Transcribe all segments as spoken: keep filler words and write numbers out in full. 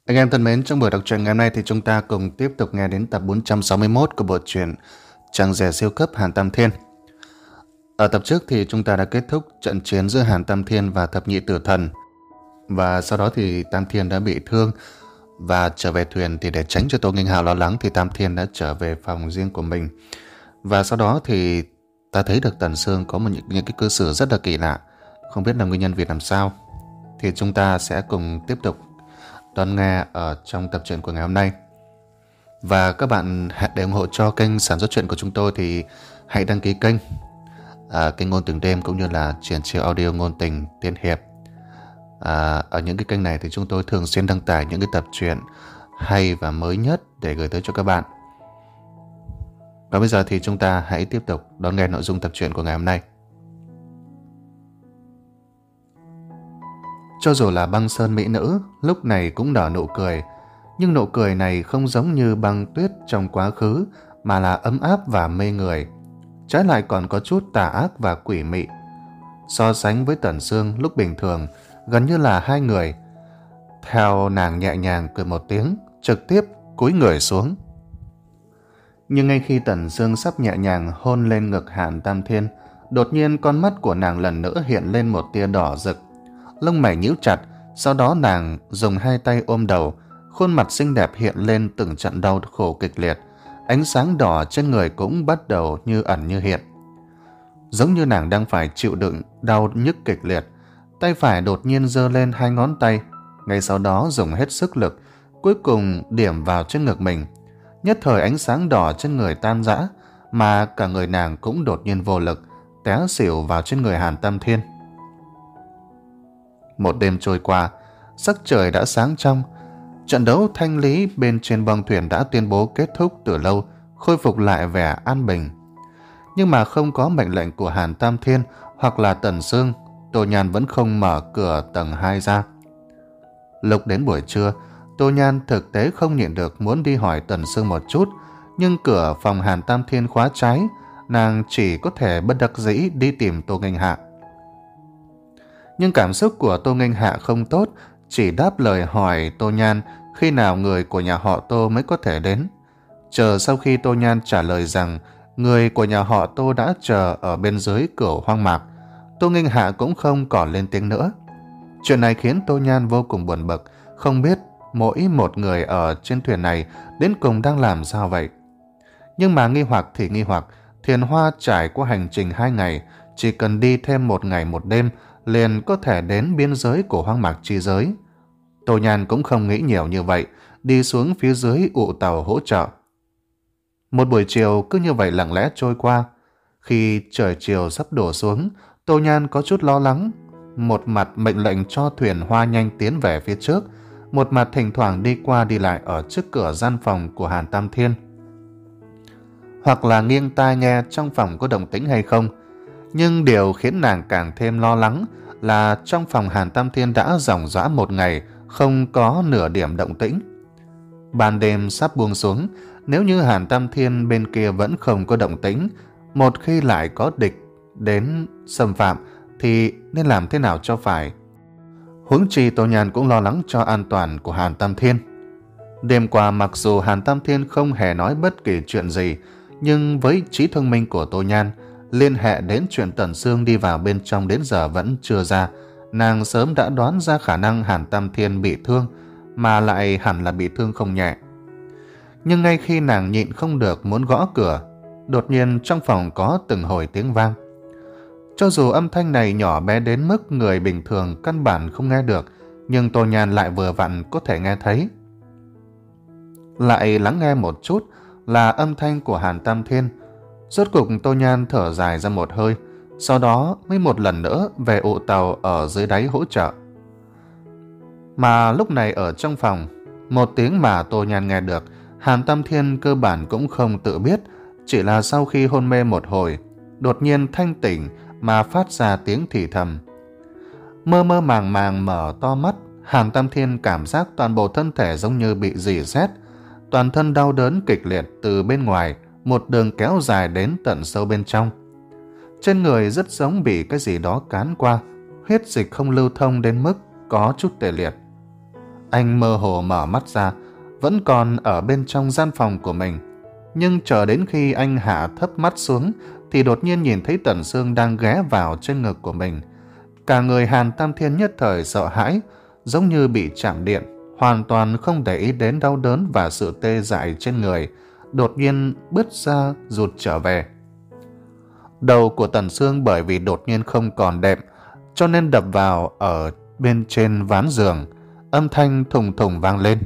Anh em thân mến, trong buổi đọc truyện ngày hôm nay thì chúng ta cùng tiếp tục nghe đến tập bốn trăm sáu mươi mốt của bộ truyện Chàng rể siêu cấp Hàn Tam Thiên. Ở tập trước thì chúng ta đã kết thúc trận chiến giữa Hàn Tam Thiên và thập nhị tử thần. Và sau đó thì Tam Thiên đã bị thương và trở về thuyền, thì để tránh cho Tô Nghênh Hạo lo lắng thì Tam Thiên đã trở về phòng riêng của mình. Và sau đó thì ta thấy được Tần Sương có một những, những cái cư xử rất là kỳ lạ, không biết là nguyên nhân vì làm sao. Thì chúng ta sẽ cùng tiếp tục đón nghe ở trong tập truyện của ngày hôm nay. Và các bạn để ủng hộ cho kênh sản xuất truyện của chúng tôi thì hãy đăng ký kênh à, kênh Ngôn Tình Đêm cũng như là Triển Chiêu Audio Ngôn Tình Tiên Hiệp. à, Ở những cái kênh này thì chúng tôi thường xuyên đăng tải những cái tập truyện hay và mới nhất để gửi tới cho các bạn. Và bây giờ thì chúng ta hãy tiếp tục đón nghe nội dung tập truyện của ngày hôm nay. Cho dù là băng sơn mỹ nữ lúc này cũng nở nụ cười, nhưng nụ cười này không giống như băng tuyết trong quá khứ mà là ấm áp và mê người, trái lại còn có chút tà ác và quỷ mị. So sánh với Tần Sương lúc bình thường, gần như là hai người. Theo nàng nhẹ nhàng cười một tiếng, trực tiếp cúi người xuống. Nhưng ngay khi Tần Sương sắp nhẹ nhàng hôn lên ngực Hàn Tam Thiên, đột nhiên con mắt của nàng lần nữa hiện lên một tia đỏ rực. Lông mày nhíu chặt, sau đó nàng dùng hai tay ôm đầu, khuôn mặt xinh đẹp hiện lên từng trận đau khổ kịch liệt. Ánh sáng đỏ trên người cũng bắt đầu như ẩn như hiện, giống như nàng đang phải chịu đựng đau nhức kịch liệt. Tay phải đột nhiên giơ lên hai ngón tay, ngay sau đó dùng hết sức lực, cuối cùng điểm vào trên ngực mình. Nhất thời ánh sáng đỏ trên người tan rã, mà cả người nàng cũng đột nhiên vô lực, té xỉu vào trên người Hàn Tam Thiên. Một đêm trôi qua, sắc trời đã sáng trong. Trận đấu thanh lý bên trên bong thuyền đã tuyên bố kết thúc từ lâu, khôi phục lại vẻ an bình. Nhưng mà không có mệnh lệnh của Hàn Tam Thiên hoặc là Tần Sương, Tô Nhan vẫn không mở cửa tầng hai ra. Lúc đến buổi trưa, Tô Nhan thực tế không nhịn được muốn đi hỏi Tần Sương một chút, nhưng cửa phòng Hàn Tam Thiên khóa trái, nàng chỉ có thể bất đắc dĩ đi tìm Tô Nghênh Hạ. Nhưng cảm xúc của Tô Nghênh Hạ không tốt, chỉ đáp lời hỏi Tô Nhan khi nào người của nhà họ Tô mới có thể đến. Chờ sau khi Tô Nhan trả lời rằng người của nhà họ Tô đã chờ ở bên dưới cửa hoang mạc, Tô Nghênh Hạ cũng không còn lên tiếng nữa. Chuyện này khiến Tô Nhan vô cùng buồn bực, không biết mỗi một người ở trên thuyền này đến cùng đang làm sao vậy. Nhưng mà nghi hoặc thì nghi hoặc, Thiền Hoa trải qua hành trình hai ngày, chỉ cần đi thêm một ngày một đêm liền có thể đến biên giới của hoang mạc chi giới. Tô Nhan cũng không nghĩ nhiều như vậy, đi xuống phía dưới ụ tàu hỗ trợ. Một buổi chiều cứ như vậy lặng lẽ trôi qua. Khi trời chiều sắp đổ xuống, Tô Nhan có chút lo lắng, một mặt mệnh lệnh cho thuyền hoa nhanh tiến về phía trước, một mặt thỉnh thoảng đi qua đi lại ở trước cửa gian phòng của Hàn Tam Thiên, hoặc là nghiêng tai nghe trong phòng có động tĩnh hay không. Nhưng điều khiến nàng càng thêm lo lắng là trong phòng Hàn Tam Thiên đã ròng rã một ngày không có nửa điểm động tĩnh. Ban đêm sắp buông xuống, nếu như Hàn Tam Thiên bên kia vẫn không có động tĩnh, một khi lại có địch đến xâm phạm thì nên làm thế nào cho phải. Huống chi Tô Nhan cũng lo lắng cho an toàn của Hàn Tam Thiên. Đêm qua mặc dù Hàn Tam Thiên không hề nói bất kỳ chuyện gì, nhưng với trí thông minh của Tô Nhan, liên hệ đến chuyện Tần Sương đi vào bên trong đến giờ vẫn chưa ra, nàng sớm đã đoán ra khả năng Hàn Tam Thiên bị thương, mà lại hẳn là bị thương không nhẹ. Nhưng ngay khi nàng nhịn không được muốn gõ cửa, đột nhiên trong phòng có từng hồi tiếng vang. Cho dù âm thanh này nhỏ bé đến mức người bình thường căn bản không nghe được, nhưng Tô Nhan lại vừa vặn có thể nghe thấy. Lại lắng nghe một chút là âm thanh của Hàn Tam Thiên. Rốt cục Tô Nhan thở dài ra một hơi, sau đó mới một lần nữa về ụ tàu ở dưới đáy hỗ trợ. Mà lúc này ở trong phòng, một tiếng mà Tô Nhan nghe được, Hàn Tam Thiên cơ bản cũng không tự biết, chỉ là sau khi hôn mê một hồi, đột nhiên thanh tỉnh mà phát ra tiếng thì thầm. Mơ mơ màng màng mở to mắt, Hàn Tam Thiên cảm giác toàn bộ thân thể giống như bị rỉ sét, toàn thân đau đớn kịch liệt từ bên ngoài, một đường kéo dài đến tận sâu bên trong. Trên người rất giống bị cái gì đó cán qua, huyết dịch không lưu thông đến mức có chút tê liệt. Anh mơ hồ mở mắt ra, vẫn còn ở bên trong gian phòng của mình. Nhưng chờ đến khi anh hạ thấp mắt xuống thì đột nhiên nhìn thấy Tần Sương đang ghé vào trên ngực của mình. Cả người Hàn Tam Thiên nhất thời sợ hãi, giống như bị chạm điện, hoàn toàn không để ý đến đau đớn và sự tê dại trên người, đột nhiên bứt ra rụt trở về. Đầu của Tần Sương bởi vì đột nhiên không còn đệm, cho nên đập vào ở bên trên ván giường, âm thanh thùng thùng vang lên.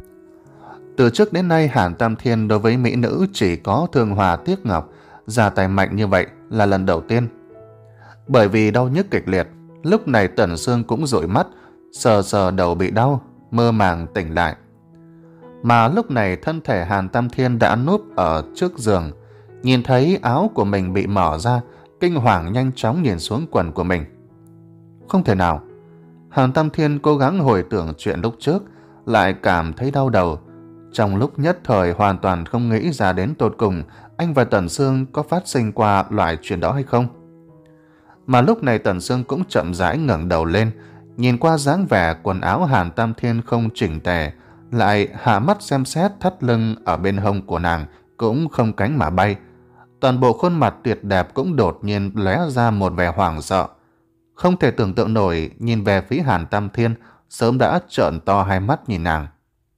Từ trước đến nay Hàn Tam Thiên đối với mỹ nữ chỉ có thương hòa tiếc ngọc, ra tay mạnh như vậy là lần đầu tiên. Bởi vì đau nhức kịch liệt, lúc này Tần Sương cũng dụi mắt, sờ sờ đầu bị đau, mơ màng tỉnh lại. Mà lúc này thân thể Hàn Tam Thiên đã núp ở trước giường, nhìn thấy áo của mình bị mở ra, kinh hoàng nhanh chóng nhìn xuống quần của mình. Không thể nào. Hàn Tam Thiên cố gắng hồi tưởng chuyện lúc trước, lại cảm thấy đau đầu. Trong lúc nhất thời hoàn toàn không nghĩ ra đến tột cùng anh và Tần Sương có phát sinh qua loại chuyện đó hay không. Mà lúc này Tần Sương cũng chậm rãi ngẩng đầu lên, nhìn qua dáng vẻ quần áo Hàn Tam Thiên không chỉnh tề, lại hạ mắt xem xét thắt lưng ở bên hông của nàng cũng không cánh mà bay. Toàn bộ khuôn mặt tuyệt đẹp cũng đột nhiên lóe ra một vẻ hoảng sợ. Không thể tưởng tượng nổi, nhìn về phía Hàn Tam Thiên, sớm đã trợn to hai mắt nhìn nàng.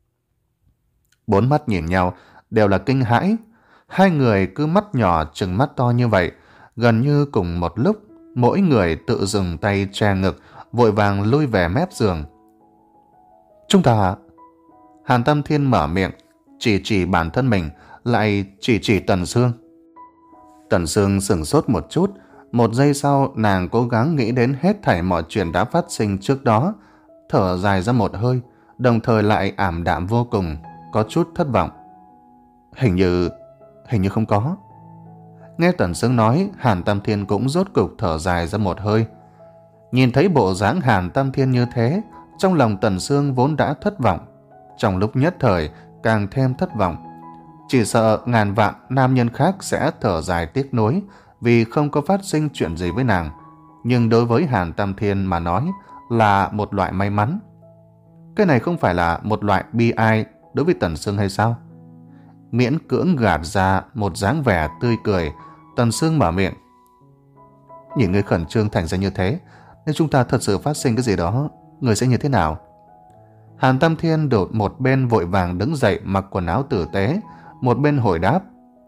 Bốn mắt nhìn nhau đều là kinh hãi. Hai người cứ mắt nhỏ trừng mắt to như vậy, gần như cùng một lúc, mỗi người tự dừng tay che ngực, vội vàng lui về mép giường. Chúng ta... Hàn Tam Thiên mở miệng, chỉ chỉ bản thân mình, lại chỉ chỉ Tần Sương. Tần Sương sửng sốt một chút, một giây sau nàng cố gắng nghĩ đến hết thảy mọi chuyện đã phát sinh trước đó, thở dài ra một hơi, đồng thời lại ảm đạm vô cùng, có chút thất vọng. Hình như... hình như không có. Nghe Tần Sương nói, Hàn Tam Thiên cũng rốt cục thở dài ra một hơi. Nhìn thấy bộ dáng Hàn Tam Thiên như thế, trong lòng Tần Sương vốn đã thất vọng, trong lúc nhất thời càng thêm thất vọng. Chỉ sợ ngàn vạn nam nhân khác sẽ thở dài tiếc nuối vì không có phát sinh chuyện gì với nàng, nhưng đối với Hàn Tam Thiên mà nói là một loại may mắn. Cái này không phải là một loại bi ai đối với Tần Sương hay sao? Miễn cưỡng gạt ra một dáng vẻ tươi cười, Tần Sương mở miệng. Nhìn người khẩn trương thành ra như thế, nếu chúng ta thật sự phát sinh cái gì đó, người sẽ như thế nào? Hàn Tam Thiên đột một bên vội vàng đứng dậy mặc quần áo tử tế, một bên hồi đáp.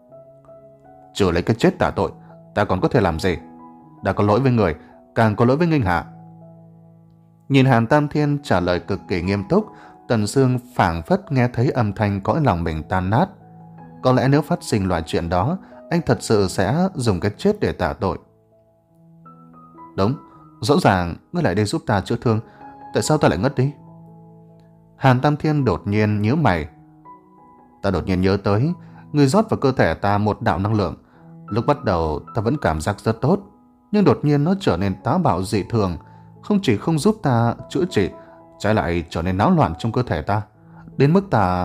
Trừ lấy cái chết tạ tội, ta còn có thể làm gì? Đã có lỗi với người, càng có lỗi với Nghinh Hạ. Nhìn Hàn Tam Thiên trả lời cực kỳ nghiêm túc, Tần Sương phảng phất nghe thấy âm thanh cõi lòng mình tan nát. Có lẽ nếu phát sinh loại chuyện đó, anh thật sự sẽ dùng cái chết để tạ tội. Đúng, rõ ràng ngươi lại đây giúp ta chữa thương, tại sao ta lại ngất đi? Hàn Tam Thiên đột nhiên nhíu mày. Ta đột nhiên nhớ tới, ngươi rót vào cơ thể ta một đạo năng lượng. Lúc bắt đầu ta vẫn cảm giác rất tốt, nhưng đột nhiên nó trở nên táo bạo dị thường, không chỉ không giúp ta chữa trị, trái lại trở nên náo loạn trong cơ thể ta, đến mức ta...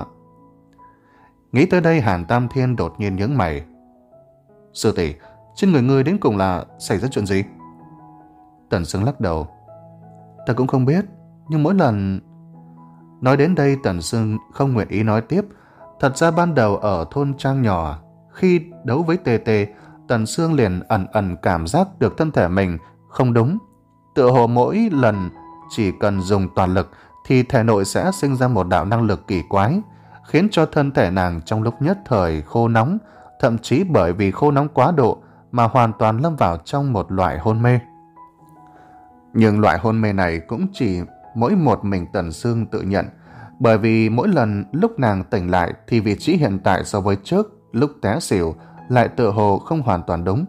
Nghĩ tới đây, Hàn Tam Thiên đột nhiên nhướng mày. Sư tỷ, trên người ngươi đến cùng là xảy ra chuyện gì? Tần Sương lắc đầu. Ta cũng không biết, nhưng mỗi lần... Nói đến đây, Tần Sương không nguyện ý nói tiếp. Thật ra ban đầu ở thôn trang nhỏ, khi đấu với Tê Tê, Tần Sương liền ẩn ẩn cảm giác được thân thể mình không đúng. Tựa hồ mỗi lần chỉ cần dùng toàn lực thì thể nội sẽ sinh ra một đạo năng lực kỳ quái, khiến cho thân thể nàng trong lúc nhất thời khô nóng, thậm chí bởi vì khô nóng quá độ mà hoàn toàn lâm vào trong một loại hôn mê. Nhưng loại hôn mê này cũng chỉ mỗi một mình Tần Sương tự nhận, bởi vì mỗi lần lúc nàng tỉnh lại thì vị trí hiện tại so với trước lúc té xỉu lại tựa hồ không hoàn toàn đúng.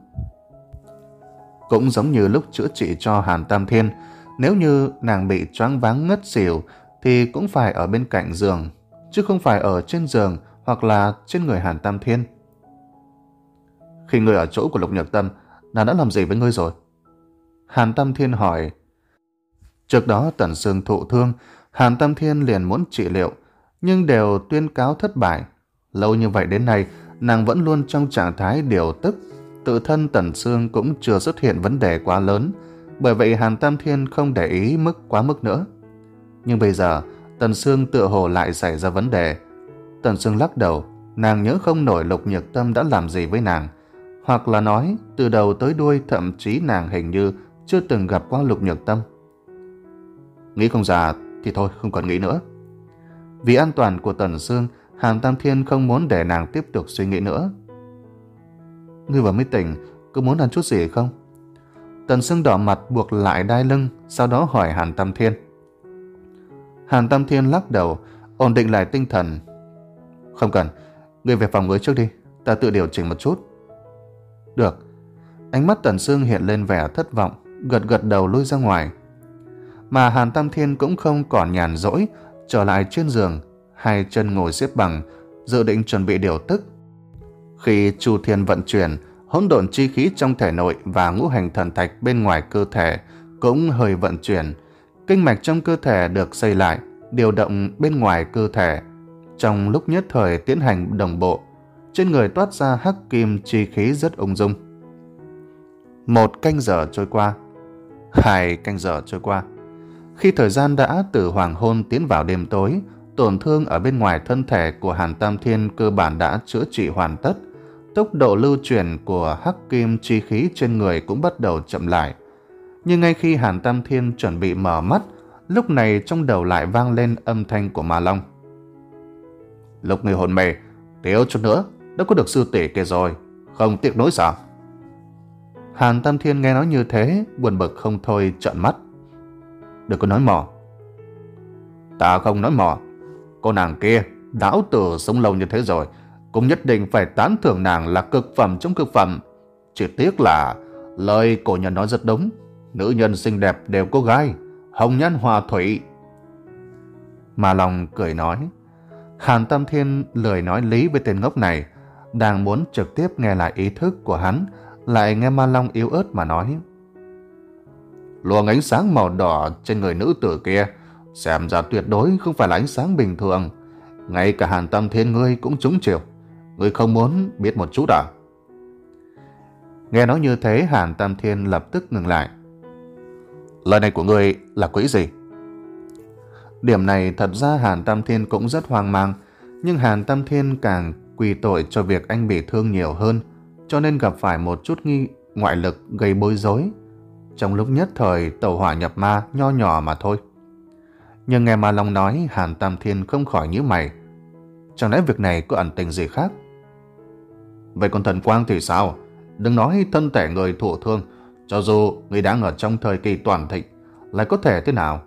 Cũng giống như lúc chữa trị cho Hàn Tam Thiên, nếu như nàng bị choáng váng ngất xỉu thì cũng phải ở bên cạnh giường, chứ không phải ở trên giường hoặc là trên người Hàn Tam Thiên. Khi ngươi ở chỗ của Lục Nhược Tâm, nàng đã làm gì với ngươi rồi? Hàn Tam Thiên hỏi. Trước đó Tần Sương thụ thương, Hàn Tam Thiên liền muốn trị liệu, nhưng đều tuyên cáo thất bại. Lâu như vậy đến nay, nàng vẫn luôn trong trạng thái điều tức, tự thân Tần Sương cũng chưa xuất hiện vấn đề quá lớn, bởi vậy Hàn Tam Thiên không để ý mức quá mức nữa. Nhưng bây giờ, Tần Sương tựa hồ lại xảy ra vấn đề. Tần Sương lắc đầu, nàng nhớ không nổi Lục Nhược Tâm đã làm gì với nàng. Hoặc là nói, từ đầu tới đuôi thậm chí nàng hình như chưa từng gặp qua Lục Nhược Tâm. Nghĩ không ra thì thôi, không còn nghĩ nữa. Vì an toàn của Tần Sương, Hàn Tam Thiên không muốn để nàng tiếp tục suy nghĩ nữa. Ngươi vừa mới tỉnh, có muốn ăn chút gì không? Tần Sương đỏ mặt buộc lại đai lưng, sau đó hỏi Hàn Tam Thiên. Hàn Tam Thiên lắc đầu, ổn định lại tinh thần. Không cần, ngươi về phòng ngươi trước đi, ta tự điều chỉnh một chút. Được. Ánh mắt Tần Sương hiện lên vẻ thất vọng, gật gật đầu lui ra ngoài. Mà Hàn Tam Thiên cũng không còn nhàn rỗi, trở lại trên giường, hai chân ngồi xếp bằng, dự định chuẩn bị điều tức. Khi Chu Thiên vận chuyển, hỗn độn chi khí trong thể nội và ngũ hành thần thạch bên ngoài cơ thể cũng hơi vận chuyển. Kinh mạch trong cơ thể được xây lại, điều động bên ngoài cơ thể. Trong lúc nhất thời tiến hành đồng bộ, trên người toát ra hắc kim chi khí rất ung dung. Một canh giờ trôi qua, hai canh giờ trôi qua. Khi thời gian đã từ hoàng hôn tiến vào đêm tối, tổn thương ở bên ngoài thân thể của Hàn Tam Thiên cơ bản đã chữa trị hoàn tất. Tốc độ lưu chuyển của hắc kim chi khí trên người cũng bắt đầu chậm lại. Nhưng ngay khi Hàn Tam Thiên chuẩn bị mở mắt, lúc này trong đầu lại vang lên âm thanh của Ma Long. Lúc người hồn mê, thiếu chút nữa đã có được sư tỷ kia rồi, không tiếc nối sao? Hàn Tam Thiên nghe nói như thế, buồn bực không thôi trợn mắt. Đừng có nói mò. Ta không nói mò. Cô nàng kia, đảo tử sống lâu như thế rồi, cũng nhất định phải tán thưởng nàng là cực phẩm trong cực phẩm. Chỉ tiếc là lời cổ nhân nói rất đúng. Nữ nhân xinh đẹp đều có gai, hồng nhan hòa thủy. Ma Long cười nói. Hàn Tam Thiên lười nói lý với tên ngốc này, đang muốn trực tiếp nghe lại ý thức của hắn, lại nghe Ma Long yếu ớt mà nói. Luồng ánh sáng màu đỏ trên người nữ tử kia xem ra tuyệt đối không phải là ánh sáng bình thường. Ngay cả Hàn Tam Thiên ngươi cũng trúng chiều. Ngươi không muốn biết một chút à? Nghe nói như thế, Hàn Tam Thiên lập tức ngừng lại. Lời này của ngươi là quỷ gì? Điểm này thật ra Hàn Tam Thiên cũng rất hoang mang, nhưng Hàn Tam Thiên càng quy tội cho việc anh bị thương nhiều hơn, cho nên gặp phải một chút nghi ngoại lực gây bối rối. Trong lúc nhất thời tẩu hỏa nhập ma nho nhỏ mà thôi. Nhưng nghe Ma Long nói, Hàn Tam Thiên không khỏi nhíu mày. Chẳng lẽ việc này có ẩn tình gì khác? Vậy còn thần quang thì sao? Đừng nói thân thể người thụ thương, cho dù người đang ở trong thời kỳ toàn thịnh, lại có thể thế nào?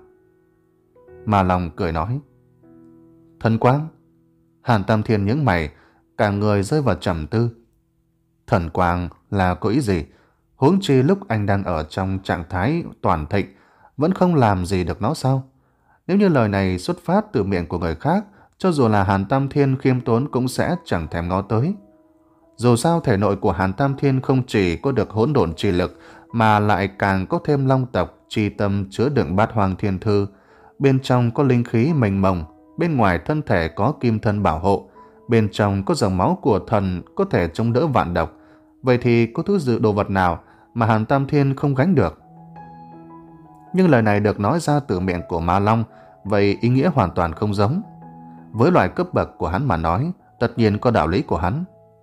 Ma Long cười nói. Thần quang? Hàn Tam Thiên nhướng mày, cả người rơi vào trầm tư. Thần quang là có ý gì? Huống chi lúc anh đang ở trong trạng thái toàn thịnh, vẫn không làm gì được nó sao? Nếu như lời này xuất phát từ miệng của người khác, cho dù là Hàn Tam Thiên khiêm tốn cũng sẽ chẳng thèm ngó tới. Dù sao thể nội của Hàn Tam Thiên không chỉ có được hỗn độn chi lực, mà lại càng có thêm long tộc chi tâm chứa đựng bát hoang thiên thư. Bên trong có linh khí mênh mông, bên ngoài thân thể có kim thân bảo hộ, bên trong có dòng máu của thần có thể chống đỡ vạn độc. Vậy thì có thứ dự đồ vật nào mà Hàn Tam Thiên không gánh được? Nhưng lời này được nói ra từ miệng của Ma Long, vậy ý nghĩa hoàn toàn không giống. Với loại cấp bậc của hắn mà nói, tất nhiên có đạo lý của hắn.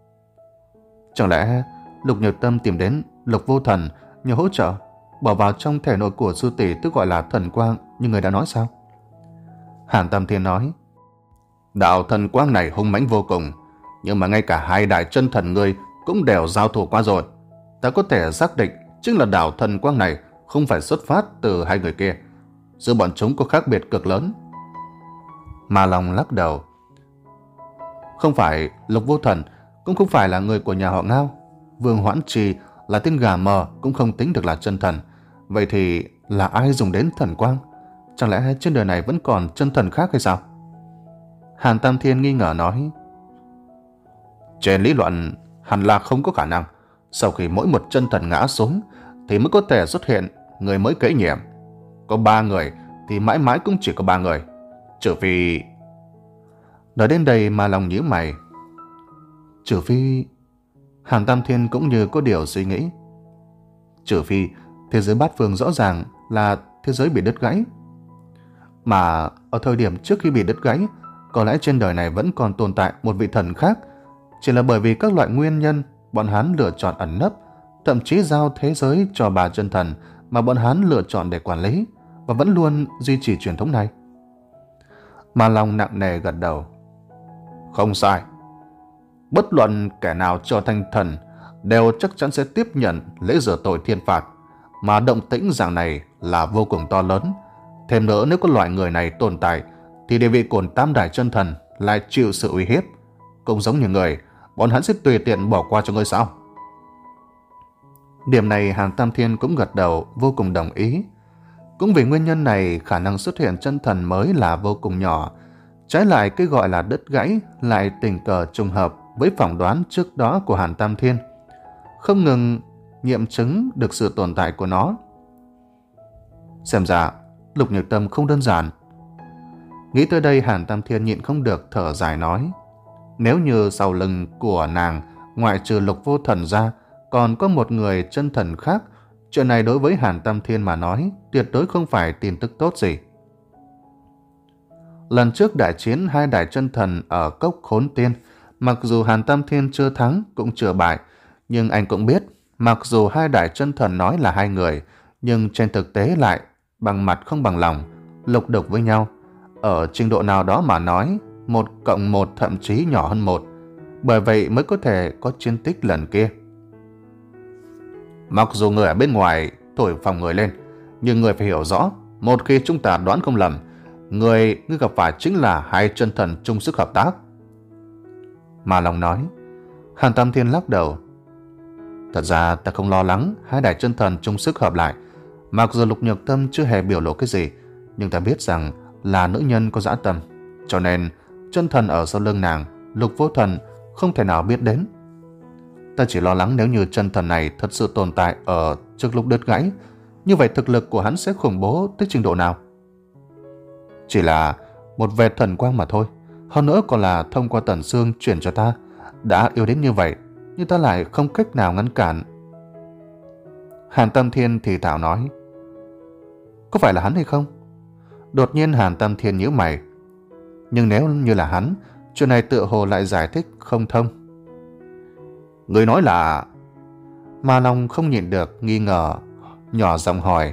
Chẳng lẽ Lục Nhược Tâm tìm đến Lục Vô Thần nhờ hỗ trợ, bỏ vào trong thể nội của sư tỷ tức gọi là thần quang như người đã nói sao? Hàn Tam Thiên nói. Đạo thần quang này hung mãnh vô cùng, nhưng mà ngay cả hai đại chân thần ngươi cũng đều giao thủ qua rồi. Ta có thể xác định chính là đạo thần quang này không phải xuất phát từ hai người kia. Giữa bọn chúng có khác biệt cực lớn. Ma Long lắc đầu. Không phải Lục Vô Thần, cũng không phải là người của nhà họ Ngao. Vương Hoãn Trì là tên gà mờ cũng không tính được là chân thần. Vậy thì là ai dùng đến thần quang? Chẳng lẽ trên đời này vẫn còn chân thần khác hay sao? Hàn Tam Thiên nghi ngờ nói. Trên lý luận hẳn là không có khả năng. Sau khi mỗi một chân thần ngã xuống thì mới có thể xuất hiện người mới kế nhiệm. Có ba người thì mãi mãi cũng chỉ có ba người. Trừ phi... Nói đến đây mà lòng nhíu mày. Trừ phi... Hàn Tam Thiên cũng như có điều suy nghĩ. Trừ phi thế giới bát phương rõ ràng là thế giới bị đứt gãy. Mà ở thời điểm trước khi bị đứt gãy, có lẽ trên đời này vẫn còn tồn tại một vị thần khác. Chỉ là bởi vì các loại nguyên nhân, bọn hắn lựa chọn ẩn nấp, thậm chí giao thế giới cho bà chân thần mà bọn hắn lựa chọn để quản lý, và vẫn luôn duy trì truyền thống này. Ma Long nặng nề gật đầu. Không sai. Bất luận kẻ nào trở thành thần đều chắc chắn sẽ tiếp nhận lễ rửa tội thiên phạt, mà động tĩnh dạng này là vô cùng to lớn. Thêm nữa, nếu có loại người này tồn tại thì địa vị của Tam Đại chân thần lại chịu sự uy hiếp. Cũng giống như người, bọn hắn sẽ tùy tiện bỏ qua cho ngươi sao? Điểm này Hàn Tam Thiên cũng gật đầu, vô cùng đồng ý. Cũng vì nguyên nhân này, khả năng xuất hiện chân thần mới là vô cùng nhỏ. Trái lại, cái gọi là đứt gãy lại tình cờ trùng hợp với phỏng đoán trước đó của Hàn Tam Thiên, không ngừng nghiệm chứng được sự tồn tại của nó. Xem ra Lục Nhược Tâm không đơn giản. Nghĩ tới đây, Hàn Tam Thiên nhịn không được thở dài nói, nếu như sau lưng của nàng ngoại trừ Lục Vô Thần ra còn có một người chân thần khác, chuyện này đối với Hàn Tam Thiên mà nói tuyệt đối không phải tin tức tốt gì. Lần trước đại chiến hai đại chân thần ở cốc Khốn Tiên, mặc dù Hàn Tam Thiên chưa thắng cũng chưa bại, nhưng anh cũng biết, mặc dù hai đại chân thần nói là hai người, nhưng trên thực tế lại bằng mặt không bằng lòng, lục đục với nhau. Ở trình độ nào đó mà nói, một cộng một thậm chí nhỏ hơn một, bởi vậy mới có thể có chiến tích lần kia. Mặc dù người ở bên ngoài thổi phồng người lên, nhưng người phải hiểu rõ, một khi chúng ta đoán không lầm, người ngươi gặp phải chính là hai chân thần chung sức hợp tác. Ma Long nói. Hàn Tam Thiên lắc đầu. Thật ra ta không lo lắng hai đại chân thần chung sức hợp lại. Mặc dù Lục Nhược Tâm chưa hề biểu lộ cái gì, nhưng ta biết rằng là nữ nhân có dã tâm, cho nên chân thần ở sau lưng nàng, Lục Vô Thần, không thể nào biết đến. Ta chỉ lo lắng nếu như chân thần này thật sự tồn tại ở trước lúc đứt gãy, như vậy thực lực của hắn sẽ khủng bố tới trình độ nào? Chỉ là một vệt thần quang mà thôi, hơn nữa còn là thông qua Tần Sương chuyển cho ta. Đã yêu đến như vậy, nhưng ta lại không cách nào ngăn cản. Hàn Tam Thiên thì thảo nói. Có phải là hắn hay không? Đột nhiên Hàn Tam Thiên nhíu mày. Nhưng nếu như là hắn, chuyện này tựa hồ lại giải thích không thông. Người nói là... Ma Long không nhịn được nghi ngờ, nhỏ giọng hỏi.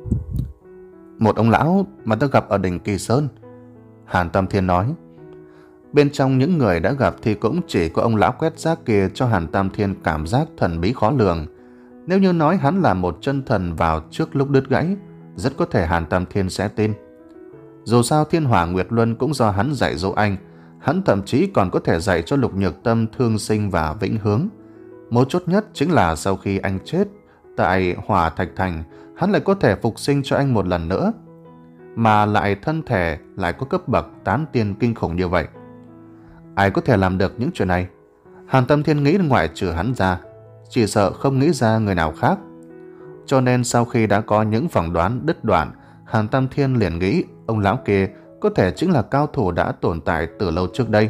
Một ông lão mà ta gặp ở đỉnh Kỳ Sơn. Hàn Tam Thiên nói. Bên trong những người đã gặp thì cũng chỉ có ông lão quét rác kia cho Hàn Tam Thiên cảm giác thần bí khó lường. Nếu như nói hắn là một chân thần vào trước lúc đứt gãy, rất có thể Hàn Tam Thiên sẽ tin. Dù sao Thiên Hỏa Nguyệt Luân cũng do hắn dạy dỗ anh, hắn thậm chí còn có thể dạy cho Lục Nhược Tâm thương sinh và vĩnh hướng. Mấu chốt nhất chính là sau khi anh chết tại Hỏa Thạch Thành, hắn lại có thể phục sinh cho anh một lần nữa, mà lại thân thể lại có cấp bậc tán tiên kinh khủng như vậy. Ai có thể làm được những chuyện này? Hàn Tam Thiên nghĩ ngoại trừ hắn ra, chỉ sợ không nghĩ ra người nào khác. Cho nên sau khi đã có những phỏng đoán đứt đoạn, Hàn Tam Thiên liền nghĩ ông lão kia có thể chính là cao thủ đã tồn tại từ lâu trước đây.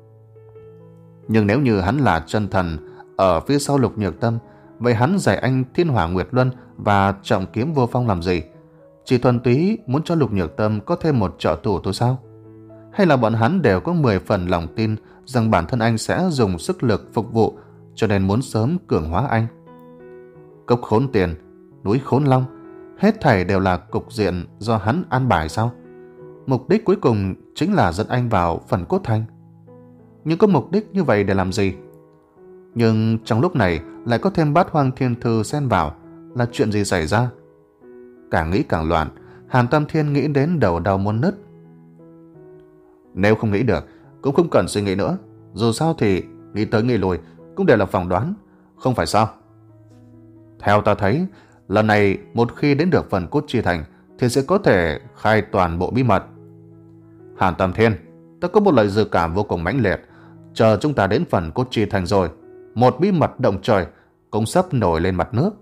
Nhưng nếu như hắn là chân thần ở phía sau Lục Nhược Tâm, vậy hắn dạy anh Thiên Hỏa Nguyệt Luân và Trọng Kiếm Vô Phong làm gì? Chỉ thuần túy muốn cho Lục Nhược Tâm có thêm một trợ thủ thôi sao? Hay là bọn hắn đều có mười phần lòng tin rằng bản thân anh sẽ dùng sức lực phục vụ, cho nên muốn sớm cường hóa anh? Cốc Khốn Tiền, núi Khốn Long, hết thảy đều là cục diện do hắn an bài sao? Mục đích cuối cùng chính là dẫn anh vào phần cốt thành. Nhưng có mục đích như vậy để làm gì? Nhưng trong lúc này lại có thêm Bát Hoang Thiên Thư xen vào, là chuyện gì xảy ra? Càng nghĩ càng loạn, Hàn Tam Thiên nghĩ đến đầu đau muốn nứt. Nếu không nghĩ được, cũng không cần suy nghĩ nữa. Dù sao thì nghĩ tới nghĩ lui cũng đều là phỏng đoán, không phải sao? Theo ta thấy, lần này một khi đến được phần cốt chi thành thì sẽ có thể khai toàn bộ bí mật. Hàn Tam Thiên, ta có một lời dự cảm vô cùng mãnh liệt. Chờ chúng ta đến phần cốt chi thành rồi, một bí mật động trời cũng sắp nổi lên mặt nước.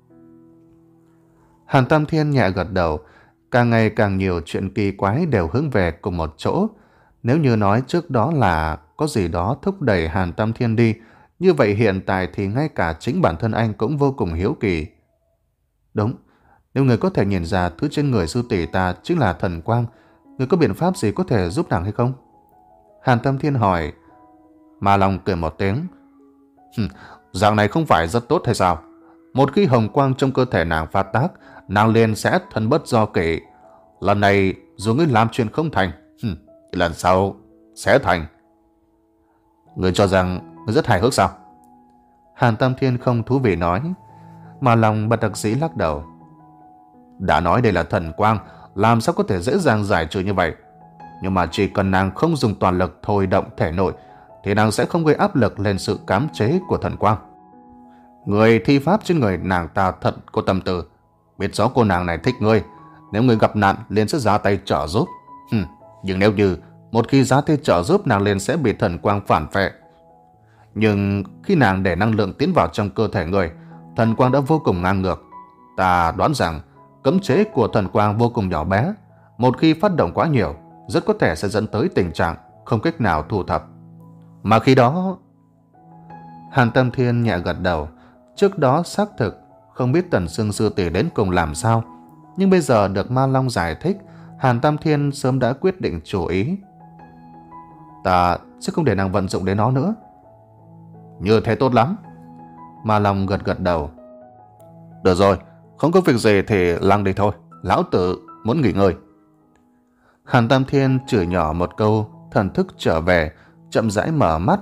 Hàn Tam Thiên nhẹ gật đầu. Càng ngày càng nhiều chuyện kỳ quái đều hướng về cùng một chỗ. Nếu như nói trước đó là có gì đó thúc đẩy Hàn Tam Thiên đi, như vậy hiện tại thì ngay cả chính bản thân anh cũng vô cùng hiếu kỳ. Đúng, nếu người có thể nhìn ra thứ trên người sư tỷ ta chính là thần quang, Người có biện pháp gì có thể giúp nàng hay không? Hàn Tâm Thiên hỏi. Ma Long cười một tiếng. Dạng này không phải rất tốt hay sao? Một khi hồng quang trong cơ thể nàng phát tác, nàng liền sẽ thân bất do kỷ. Lần này dù ngươi làm chuyện không thành, lần sau sẽ thành. Ngươi cho rằng ngươi rất hài hước sao? Hàn Tâm Thiên không thú vị nói. Ma Long bất đắc dĩ lắc đầu. Đã nói đây là thần quang, làm sao có thể dễ dàng giải trừ như vậy? Nhưng mà chỉ cần nàng không dùng toàn lực thôi động thể nội, thì nàng sẽ không gây áp lực lên sự cám chế của thần quang. Người thi pháp trên người nàng ta thật có tâm tư, biết rõ cô nàng này thích ngươi, nếu ngươi gặp nạn liền sẽ ra tay trợ giúp. Hừm, nhưng nếu như một khi ra tay trợ giúp, nàng liền sẽ bị thần quang phản phệ. Nhưng khi nàng để năng lượng tiến vào trong cơ thể người, thần quang đã vô cùng ngang ngược. Ta đoán rằng cấm chế của thần quang vô cùng nhỏ bé, một khi phát động quá nhiều, rất có thể sẽ dẫn tới tình trạng không cách nào thu thập. Mà khi đó... Hàn Tâm Thiên nhẹ gật đầu. Trước đó xác thực không biết Tần Sương Sư Tỷ đến cùng làm sao, nhưng bây giờ được Ma Long giải thích, Hàn Tâm Thiên sớm đã quyết định chủ ý. Ta sẽ không để nàng vận dụng đến nó nữa. Như thế tốt lắm. Ma Long gật gật đầu. Được rồi, không có việc gì thì lăng đi thôi, lão tử muốn nghỉ ngơi. Hàn Tam Thiên chửi nhỏ một câu, thần thức trở về, chậm rãi mở mắt.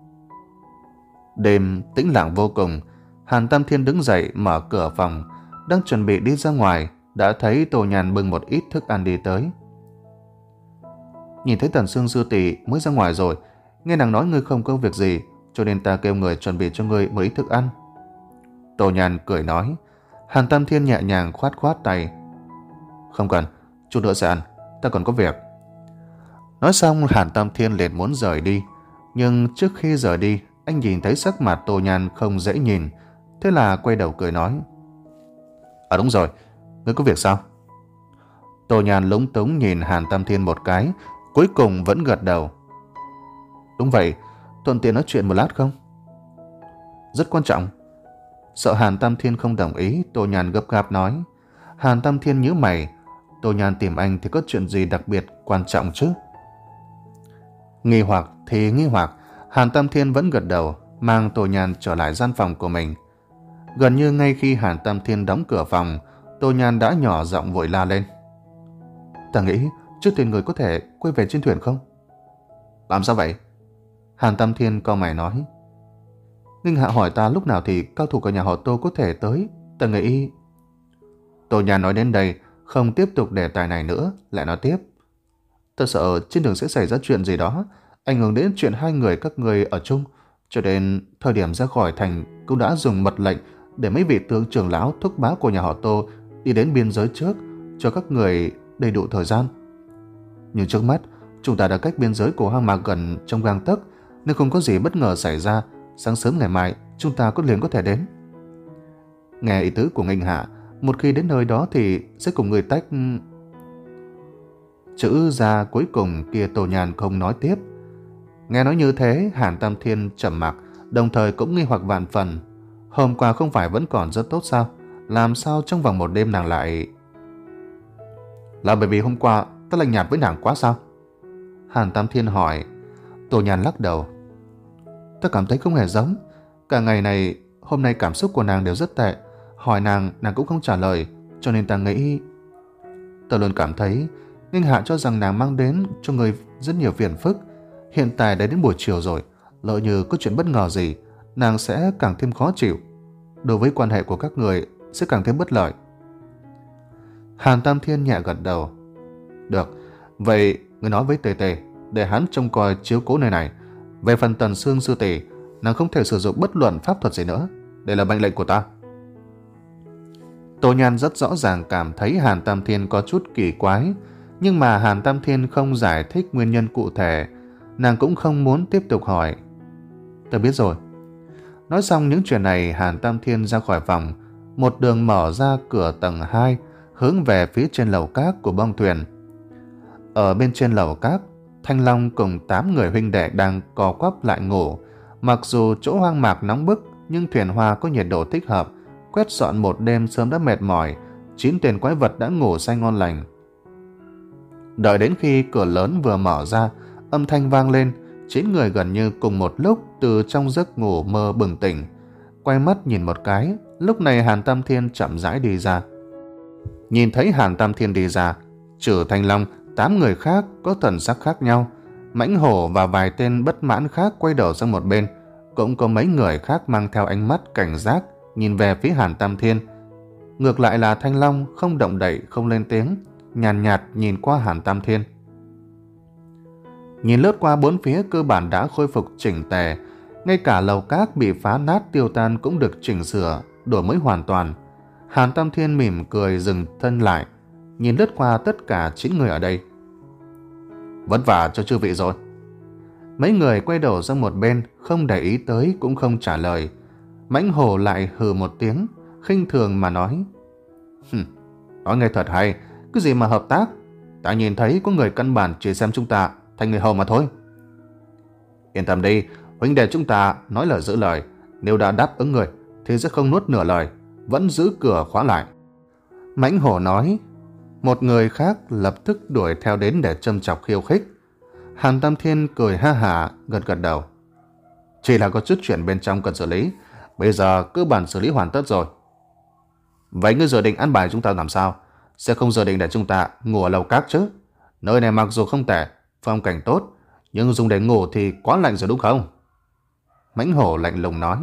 Đêm tĩnh lặng vô cùng. Hàn Tam Thiên đứng dậy mở cửa phòng, đang chuẩn bị đi ra ngoài, đã thấy Tô Nhàn bưng một ít thức ăn đi tới. Nhìn thấy Tần Sương Sư Tỷ mới ra ngoài rồi, nghe nàng nói ngươi không có việc gì, cho nên ta kêu người chuẩn bị cho ngươi một ít thức ăn. Tô Nhàn cười nói. Hàn Tam Thiên nhẹ nhàng khoát khoát tay. Không cần, chút nữa sẽ ăn, ta còn có việc. Nói xong Hàn Tam Thiên liền muốn rời đi, nhưng trước khi rời đi, anh nhìn thấy sắc mặt Tô Nhàn không dễ nhìn, thế là quay đầu cười nói. À đúng rồi, ngươi có việc sao? Tô Nhàn lúng túng nhìn Hàn Tam Thiên một cái, cuối cùng vẫn gật đầu. Đúng vậy, thuận tiện nói chuyện một lát không? Rất quan trọng. Sợ Hàn Tam Thiên không đồng ý, Tô Nhàn gấp gáp nói. Hàn Tam Thiên nhíu mày. Tô Nhàn tìm anh thì có chuyện gì đặc biệt quan trọng chứ? Nghi hoặc thì nghi hoặc, Hàn Tam Thiên vẫn gật đầu, mang Tô Nhàn trở lại gian phòng của mình. Gần như ngay khi Hàn Tam Thiên đóng cửa phòng, Tô Nhàn đã nhỏ giọng vội la lên. Ta nghĩ trước tiên người có thể quay về trên thuyền không? Làm sao vậy? Hàn Tam Thiên cau mày nói. Ninh Hạ hỏi ta lúc nào thì cao thủ của nhà họ Tô có thể tới, ta nghĩ... Tô Nhàn nói đến đây, không tiếp tục đề tài này nữa, lại nói tiếp. Ta sợ trên đường sẽ xảy ra chuyện gì đó, ảnh hưởng đến chuyện hai người các người ở chung, cho nên thời điểm ra khỏi thành cũng đã dùng mật lệnh để mấy vị tướng trưởng lão thúc bá của nhà họ Tô đi đến biên giới trước, cho các người đầy đủ thời gian. Nhưng trước mắt, chúng ta đã cách biên giới của hoang mạc gần trong gang tấc, nên không có gì bất ngờ xảy ra, sáng sớm ngày mai chúng ta có liền có thể đến. Nghe ý tứ của Nghinh Hạ, một khi đến nơi đó thì sẽ cùng người tách... Chữ ra cuối cùng kia Tô Nhàn không nói tiếp. Nghe nói như thế, Hàn Tam Thiên trầm mặc, đồng thời cũng nghi hoặc vạn phần. Hôm qua không phải vẫn còn rất tốt sao? Làm sao trong vòng một đêm nàng lại... Là bởi vì hôm qua ta lạnh nhạt với nàng quá sao? Hàn Tam Thiên hỏi. Tô Nhàn lắc đầu. Ta cảm thấy không hề giống. Cả ngày này, hôm nay cảm xúc của nàng đều rất tệ. Hỏi nàng, nàng cũng không trả lời, cho nên ta nghĩ... Ta luôn cảm thấy Nghinh Hạ cho rằng nàng mang đến cho người rất nhiều phiền phức. Hiện tại đã đến buổi chiều rồi, lỡ như có chuyện bất ngờ gì, nàng sẽ càng thêm khó chịu. Đối với quan hệ của các người sẽ càng thêm bất lợi. Hàn Tam Thiên nhẹ gật đầu. Được, vậy người nói với Tề Tề để hắn trông coi chiếu cố nơi này. Về phần Tần Sương Sư Tỷ, nàng không thể sử dụng bất luận pháp thuật gì nữa. Đây là mệnh lệnh của ta. Tô Nhan rất rõ ràng cảm thấy Hàn Tam Thiên có chút kỳ quái, nhưng mà Hàn Tam Thiên không giải thích nguyên nhân cụ thể, nàng cũng không muốn tiếp tục hỏi. Ta biết rồi. Nói xong những chuyện này, Hàn Tam Thiên ra khỏi phòng, một đường mở ra cửa tầng hai, hướng về phía trên lầu cát của bong thuyền. Ở bên trên lầu cát, Thanh Long cùng tám người huynh đệ đang co quắp lại ngủ. Mặc dù chỗ hoang mạc nóng bức, nhưng thuyền hoa có nhiệt độ thích hợp, quét dọn một đêm sớm đã mệt mỏi, chín tên quái vật đã ngủ say ngon lành. Đợi đến khi cửa lớn vừa mở ra, âm thanh vang lên, chín người gần như cùng một lúc từ trong giấc ngủ mơ bừng tỉnh. Quay mắt nhìn một cái, lúc này Hàn Tam Thiên chậm rãi đi ra. Nhìn thấy Hàn Tam Thiên đi ra, trừ Thanh Long, tám người khác có thần sắc khác nhau. Mãnh Hổ và vài tên bất mãn khác quay đầu sang một bên. Cũng có mấy người khác mang theo ánh mắt cảnh giác nhìn về phía Hàn Tam Thiên. Ngược lại là Thanh Long không động đậy, không lên tiếng, nhàn nhạt, nhạt nhìn qua Hàn Tam Thiên. Nhìn lướt qua bốn phía cơ bản đã khôi phục chỉnh tề, ngay cả lầu cát bị phá nát tiêu tan cũng được chỉnh sửa, đổi mới hoàn toàn. Hàn Tam Thiên mỉm cười dừng thân lại, nhìn lướt qua tất cả chín người ở đây. Vất vả cho chư vị rồi. Mấy người quay đầu sang một bên, không để ý tới cũng không trả lời. Mãnh Hổ lại hừ một tiếng, khinh thường mà nói. Nói nghe thật hay, cái gì mà hợp tác? Ta nhìn thấy có người căn bản chỉ xem chúng ta thành người hầu mà thôi. Yên tâm đi, huynh đệ chúng ta nói lời giữ lời, nếu đã đáp ứng người thì sẽ không nuốt nửa lời, vẫn giữ cửa khóa lại. Mãnh Hổ nói. Một người khác lập tức đuổi theo đến để châm chọc khiêu khích. Hàn Tam Thiên cười ha hả, gật gật đầu. Chỉ là có chút chuyện bên trong cần xử lý, bây giờ cơ bản xử lý hoàn tất rồi. Vậy ngươi dự định ăn bài chúng ta làm sao? Sẽ không dự định để chúng ta ngủ ở lầu cát chứ? Nơi này mặc dù không tệ, phong cảnh tốt, nhưng dùng để ngủ thì quá lạnh rồi đúng không? Mãnh Hổ lạnh lùng nói.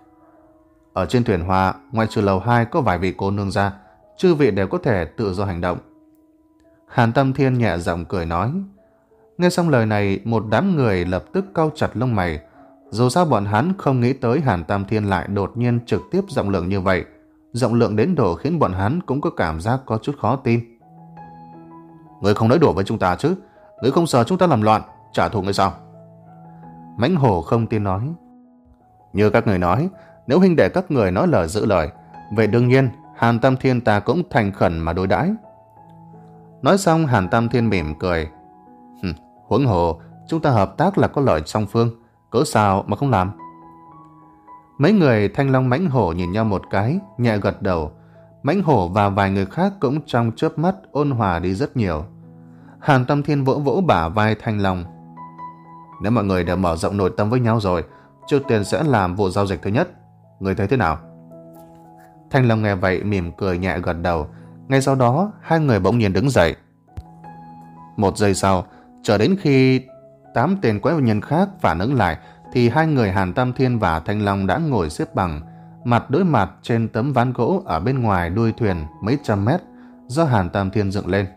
Ở trên thuyền hoa, ngoài trừ lầu hai có vài vị cô nương ra, chư vị đều có thể tự do hành động. Hàn Tam Thiên nhẹ giọng cười nói. Nghe xong lời này, một đám người lập tức cau chặt lông mày. Dù sao bọn hắn không nghĩ tới Hàn Tam Thiên lại đột nhiên trực tiếp rộng lượng như vậy, rộng lượng đến độ khiến bọn hắn cũng có cảm giác có chút khó tin. Người không nói đùa với chúng ta chứ? Người không sợ chúng ta làm loạn, trả thù người sao? Mãnh Hổ không tin nói. Như các người nói, nếu huynh đệ các người nói lời giữ lời, vậy đương nhiên Hàn Tam Thiên ta cũng thành khẩn mà đối đãi. Nói xong Hàn Tam Thiên mỉm cười. Huống hồ chúng ta hợp tác là có lợi song phương, cớ sao mà không làm? Mấy người Thanh Long Mãnh Hổ nhìn nhau một cái, nhẹ gật đầu. Mãnh Hổ và vài người khác cũng trong chớp mắt ôn hòa đi rất nhiều. Hàn Tam Thiên vỗ vỗ bả vai Thanh Long. Nếu mọi người đều mở rộng nội tâm với nhau rồi, trước tiên sẽ làm vụ giao dịch thứ nhất. Người thấy thế nào? Thanh Long nghe vậy mỉm cười nhẹ gật đầu. Ngay sau đó hai người bỗng nhiên đứng dậy. Một giây sau, chờ đến khi tám tên quái vật nhân khác phản ứng lại, thì hai người Hàn Tam Thiên và Thanh Long đã ngồi xếp bằng, mặt đối mặt trên tấm ván gỗ ở bên ngoài đuôi thuyền mấy trăm mét do Hàn Tam Thiên dựng lên.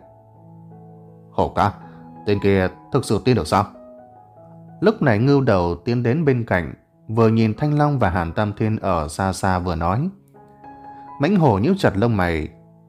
Hổ ca, tên kia thực sự tin được sao? Lúc này Ngưu Đầu tiến đến bên cạnh, vừa nhìn Thanh Long và Hàn Tam Thiên ở xa xa vừa nói. Mãnh Hổ nhíu chặt lông mày.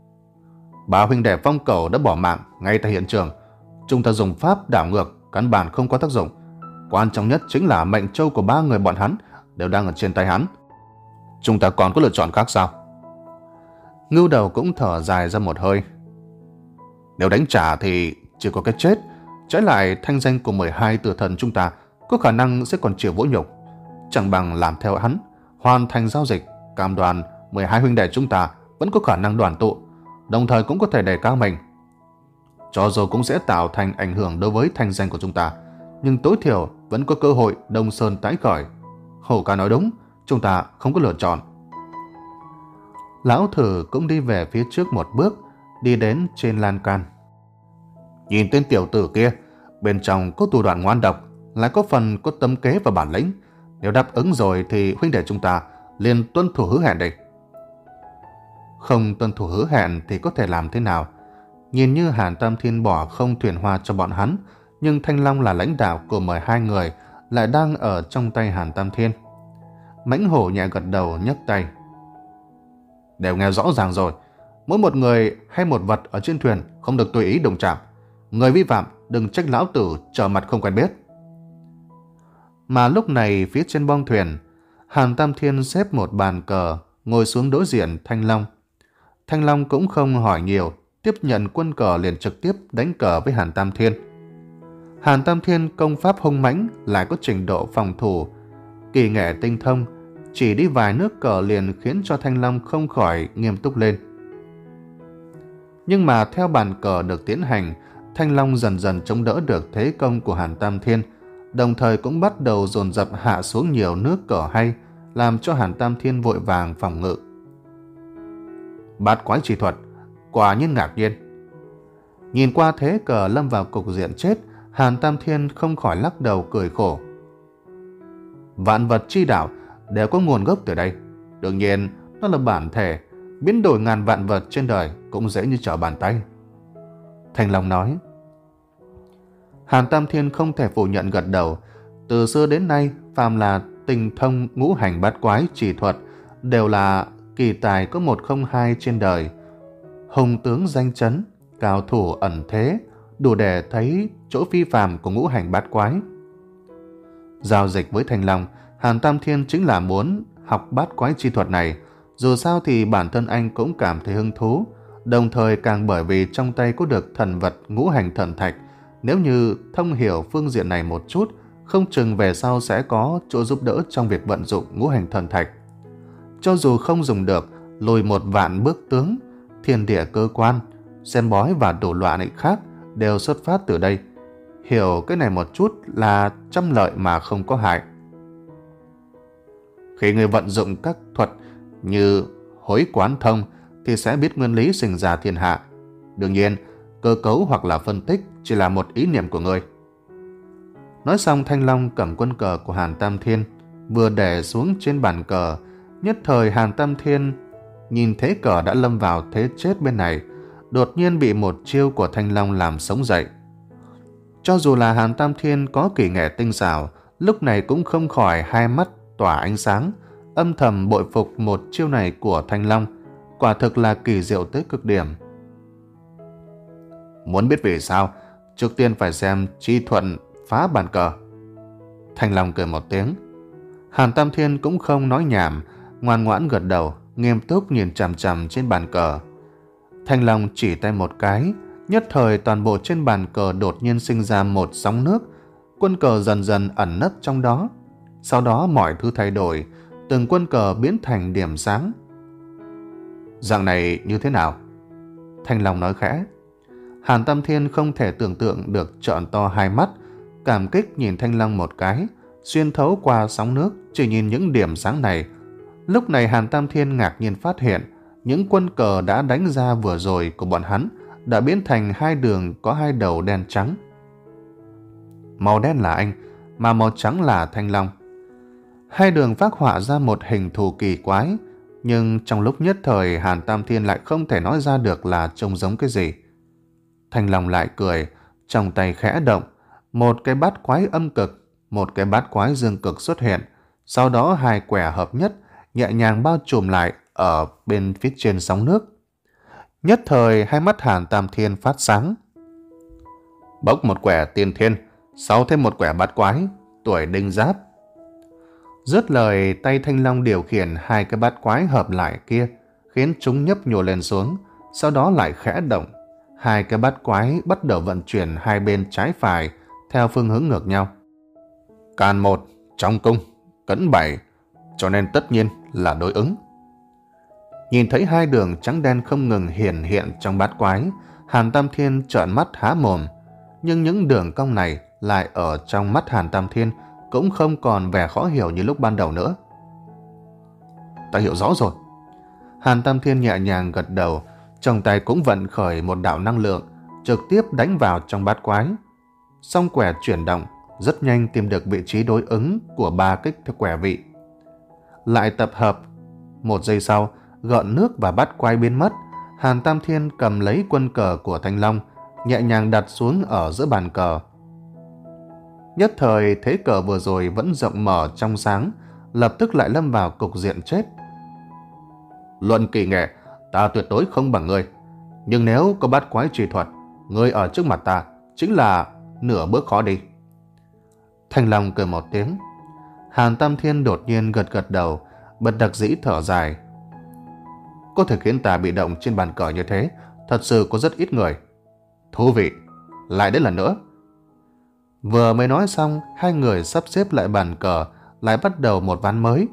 Ba huynh đệ Phong Cẩu đã bỏ mạng ngay tại hiện trường. Chúng ta dùng pháp đảo ngược, căn bản không có tác dụng. Quan trọng nhất chính là mệnh châu của ba người bọn hắn đều đang ở trên tay hắn. Chúng ta còn có lựa chọn khác sao? Ngưu Đầu cũng thở dài ra một hơi. Nếu đánh trả thì chỉ có cái chết. Trái lại thanh danh của mười hai tử thần chúng ta có khả năng sẽ còn chịu vỗ nhục. Chẳng bằng làm theo hắn, hoàn thành giao dịch, cam đoan mười hai huynh đệ chúng ta vẫn có khả năng đoàn tụ, đồng thời cũng có thể đề cao mình. Cho dù cũng sẽ tạo thành ảnh hưởng đối với thanh danh của chúng ta, nhưng tối thiểu vẫn có cơ hội Đông Sơn tái khởi. Hổ ca nói đúng, chúng ta không có lựa chọn. Lão Thử cũng đi về phía trước một bước, đi đến trên lan can. Nhìn tên tiểu tử kia, bên trong có thủ đoạn ngoan độc, lại có phần có tâm kế và bản lĩnh. Nếu đáp ứng rồi thì huynh đệ chúng ta liền tuân thủ hứa hẹn đi. Không tuân thủ hứa hẹn thì có thể làm thế nào? Nhìn như Hàn Tam Thiên bỏ không thuyền hoa cho bọn hắn, nhưng Thanh Long là lãnh đạo của mười hai người lại đang ở trong tay Hàn Tam Thiên. Mãnh Hổ nhẹ gật đầu nhấc tay. Đều nghe rõ ràng rồi, mỗi một người hay một vật ở trên thuyền không được tùy ý đụng chạm. Người vi phạm đừng trách lão tử trở mặt không quen biết. Mà lúc này phía trên bong thuyền, Hàn Tam Thiên xếp một bàn cờ, ngồi xuống đối diện Thanh Long. Thanh Long cũng không hỏi nhiều, tiếp nhận quân cờ liền trực tiếp đánh cờ với Hàn Tam Thiên. Hàn Tam Thiên công pháp hung mãnh, lại có trình độ phòng thủ, kỳ nghệ tinh thông, chỉ đi vài nước cờ liền khiến cho Thanh Long không khỏi nghiêm túc lên. Nhưng mà theo bàn cờ được tiến hành, Thanh Long dần dần chống đỡ được thế công của Hàn Tam Thiên, đồng thời cũng bắt đầu dồn dập hạ xuống nhiều nước cờ hay, làm cho Hàn Tam Thiên vội vàng phòng ngự. Bát quái chi thuật, quả nhiên ngạc nhiên. Nhìn qua thế cờ lâm vào cục diện chết, Hàn Tam Thiên không khỏi lắc đầu cười khổ. Vạn vật chi đạo đều có nguồn gốc từ đây. Đương nhiên, nó là bản thể, biến đổi ngàn vạn vật trên đời cũng dễ như trở bàn tay. Thanh Long nói. Hàn Tam Thiên không thể phủ nhận gật đầu. Từ xưa đến nay, phàm là tinh thông ngũ hành bát quái chỉ thuật đều là kỳ tài có một không hai trên đời. Hùng tướng danh chấn, cao thủ ẩn thế, đủ để thấy chỗ phi phàm của ngũ hành bát quái. Giao dịch với Thanh Long, Hàn Tam Thiên chính là muốn học bát quái chi thuật này. Dù sao thì bản thân anh cũng cảm thấy hứng thú, đồng thời càng bởi vì trong tay có được thần vật ngũ hành thần thạch. Nếu như thông hiểu phương diện này một chút, không chừng về sau sẽ có chỗ giúp đỡ trong việc vận dụng ngũ hành thần thạch. Cho dù không dùng được, lùi một vạn bước tướng, thiên địa cơ quan, xem bói và đủ loại này khác đều xuất phát từ đây. Hiểu cái này một chút là trăm lợi mà không có hại. Khi người vận dụng các thuật như hối quán thông thì sẽ biết nguyên lý sinh ra thiên hạ. Đương nhiên, cơ cấu hoặc là phân tích chỉ là một ý niệm của người. Nói xong, Thanh Long cầm quân cờ của Hàn Tam Thiên vừa để xuống trên bàn cờ. Nhất thời Hàn Tam Thiên nhìn thế cờ đã lâm vào thế chết bên này, đột nhiên bị một chiêu của Thanh Long làm sống dậy. Cho dù là Hàn Tam Thiên có kỳ nghệ tinh xảo, lúc này cũng không khỏi hai mắt tỏa ánh sáng, âm thầm bội phục một chiêu này của Thanh Long, quả thực là kỳ diệu tới cực điểm. Muốn biết vì sao, trước tiên phải xem chi thuận phá bàn cờ. Thanh Long cười một tiếng. Hàn Tam Thiên cũng không nói nhảm, ngoan ngoãn gật đầu, nghiêm túc nhìn chằm chằm trên bàn cờ. Thanh Long chỉ tay một cái, nhất thời toàn bộ trên bàn cờ đột nhiên sinh ra một sóng nước, quân cờ dần dần ẩn nấp trong đó. Sau đó mọi thứ thay đổi, từng quân cờ biến thành điểm sáng. Dạng này như thế nào? Thanh Long nói khẽ. Hàn Tam Thiên không thể tưởng tượng được, trợn to hai mắt, cảm kích nhìn Thanh Long một cái, xuyên thấu qua sóng nước, chỉ nhìn những điểm sáng này. Lúc này Hàn Tam Thiên ngạc nhiên phát hiện, những quân cờ đã đánh ra vừa rồi của bọn hắn đã biến thành hai đường có hai đầu đen trắng. Màu đen là anh, mà màu trắng là Thanh Long. Hai đường phác họa ra một hình thù kỳ quái, nhưng trong lúc nhất thời Hàn Tam Thiên lại không thể nói ra được là trông giống cái gì. Thanh Long lại cười, trong tay khẽ động, một cái bát quái âm cực, một cái bát quái dương cực xuất hiện, sau đó hai quẻ hợp nhất, nhẹ nhàng bao trùm lại ở bên phía trên sóng nước. Nhất thời hai mắt Hàn Tam Thiên phát sáng. Bốc một quẻ tiên thiên, sau thêm một quẻ bát quái, tuổi đinh giáp. Dứt lời, tay Thanh Long điều khiển hai cái bát quái hợp lại kia, khiến chúng nhấp nhô lên xuống, sau đó lại khẽ động. Hai cái bát quái bắt đầu vận chuyển hai bên trái phải theo phương hướng ngược nhau. Can một, trong cung, cấn bảy, cho nên tất nhiên là đối ứng. Nhìn thấy hai đường trắng đen không ngừng hiển hiện trong bát quái, Hàn Tam Thiên trợn mắt há mồm, nhưng những đường cong này lại ở trong mắt Hàn Tam Thiên cũng không còn vẻ khó hiểu như lúc ban đầu nữa. Ta hiểu rõ rồi. Hàn Tam Thiên nhẹ nhàng gật đầu, trong tay cũng vận khởi một đạo năng lượng, trực tiếp đánh vào trong bát quái. Song quẻ chuyển động, rất nhanh tìm được vị trí đối ứng của ba kích theo quẻ vị. Lại tập hợp, một giây sau, gợn nước và bát quái biến mất. Hàn Tam Thiên cầm lấy quân cờ của Thanh Long, nhẹ nhàng đặt xuống ở giữa bàn cờ. Nhất thời thế cờ vừa rồi vẫn rộng mở trong sáng, lập tức lại lâm vào cục diện chết. Luận kỳ nghệ, ta tuyệt đối không bằng ngươi, nhưng nếu có bát quái trì thuật, ngươi ở trước mặt ta chính là nửa bước khó đi. Thanh Long cười một tiếng. Hàn Tam Thiên đột nhiên gật gật đầu, bật đặc dĩ thở dài. Có thể khiến ta bị động trên bàn cờ như thế, thật sự có rất ít người. Thú vị, lại đến lần nữa. Vừa mới nói xong, hai người sắp xếp lại bàn cờ, lại bắt đầu một ván mới.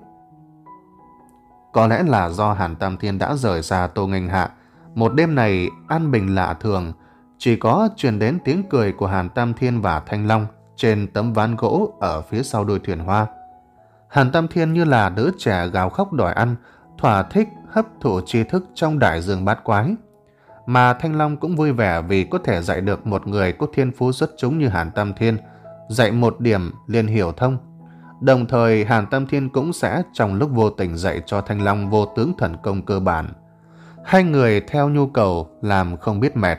Có lẽ là do Hàn Tam Thiên đã rời xa Tô Nghênh Hạ, một đêm này an bình lạ thường, chỉ có truyền đến tiếng cười của Hàn Tam Thiên và Thanh Long trên tấm ván gỗ ở phía sau đuôi thuyền hoa. Hàn Tam Thiên như là đứa trẻ gào khóc đòi ăn, thỏa thích hấp thụ tri thức trong đại dương bát quái. Mà Thanh Long cũng vui vẻ vì có thể dạy được một người có thiên phú xuất chúng như Hàn Tam Thiên, dạy một điểm liền hiểu thông. Đồng thời Hàn Tam Thiên cũng sẽ trong lúc vô tình dạy cho Thanh Long vô tướng thần công cơ bản. Hai người theo nhu cầu làm không biết mệt.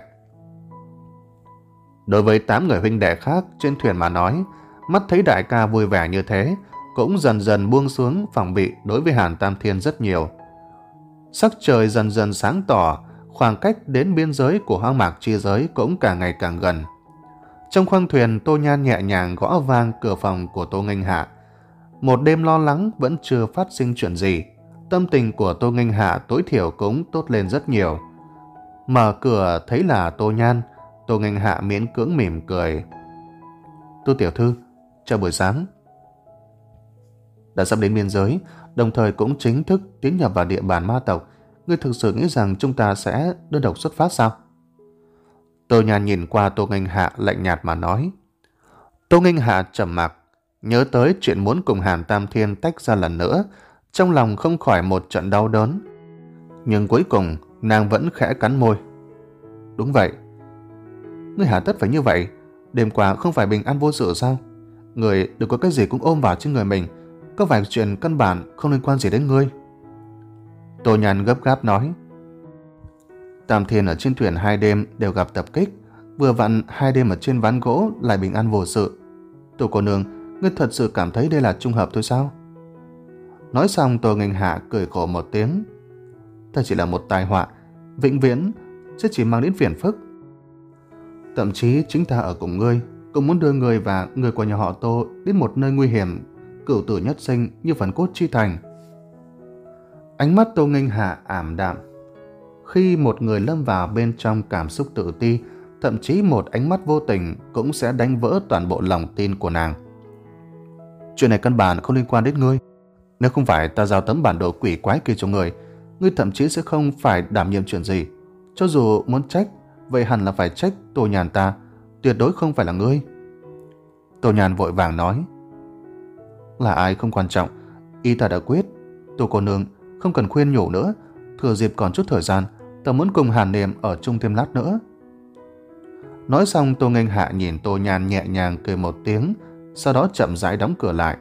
Đối với tám người huynh đệ khác trên thuyền mà nói, mắt thấy đại ca vui vẻ như thế, cũng dần dần buông xuống phòng bị đối với Hàn Tam Thiên rất nhiều. Sắc trời dần dần sáng tỏ, khoảng cách đến biên giới của hoang mạc chi giới cũng càng ngày càng gần. Trong khoang thuyền, Tô Nhan nhẹ nhàng gõ vang cửa phòng của Tô Nghênh Hạ. Một đêm lo lắng vẫn chưa phát sinh chuyện gì, tâm tình của Tô Nghênh Hạ tối thiểu cũng tốt lên rất nhiều. Mở cửa thấy là Tô Nhan, Tô Nghênh Hạ miễn cưỡng mỉm cười. Tô tiểu thư, chào buổi sáng. Đã sắp đến biên giới, đồng thời cũng chính thức tiến nhập vào địa bàn ma tộc. Ngươi thực sự nghĩ rằng chúng ta sẽ đơn độc xuất phát sao? Tô Nhan nhìn qua Tô Nghênh Hạ lạnh nhạt mà nói. Tô Nghênh Hạ trầm mặc, nhớ tới chuyện muốn cùng Hàn Tam Thiên tách ra lần nữa, trong lòng không khỏi một trận đau đớn. Nhưng cuối cùng nàng vẫn khẽ cắn môi. Đúng vậy. Ngươi hà tất phải như vậy? Đêm qua không phải bình an vô sự sao? Người đừng có cái gì cũng ôm vào trên người mình, có vài chuyện căn bản không liên quan gì đến ngươi. Tô Nhan gấp gáp nói. Tam Thiên ở trên thuyền hai đêm đều gặp tập kích, vừa vặn hai đêm ở trên ván gỗ lại bình an vô sự. Tô cô nương, ngươi thật sự cảm thấy đây là trùng hợp thôi sao? Nói xong Tô Nghênh Hạ cười khổ một tiếng. Ta chỉ là một tai họa, vĩnh viễn sẽ chỉ mang đến phiền phức. Thậm chí chính ta ở cùng ngươi cũng muốn đưa người và người của nhà họ Tô đến một nơi nguy hiểm, cửu tử nhất sinh như phần cốt chi thành. Ánh mắt Tô Nghênh Hạ ảm đạm. Khi một người lâm vào bên trong cảm xúc tự ti, thậm chí một ánh mắt vô tình cũng sẽ đánh vỡ toàn bộ lòng tin của nàng. Chuyện này căn bản không liên quan đến ngươi. Nếu không phải ta giao tấm bản đồ quỷ quái kia cho ngươi, ngươi thậm chí sẽ không phải đảm nhiệm chuyện gì. Cho dù muốn trách, vậy hẳn là phải trách Tô Nhàn ta, tuyệt đối không phải là ngươi. Tô Nhàn vội vàng nói. Là ai không quan trọng, ý ta đã quyết. Tô cô nương không cần khuyên nhủ nữa, thừa dịp còn chút thời gian, ta muốn cùng Hàn Niệm ở chung thêm lát nữa. Nói xong Tô Nghênh Hạ nhìn Tô Nhan nhẹ nhàng cười một tiếng, sau đó chậm rãi đóng cửa lại.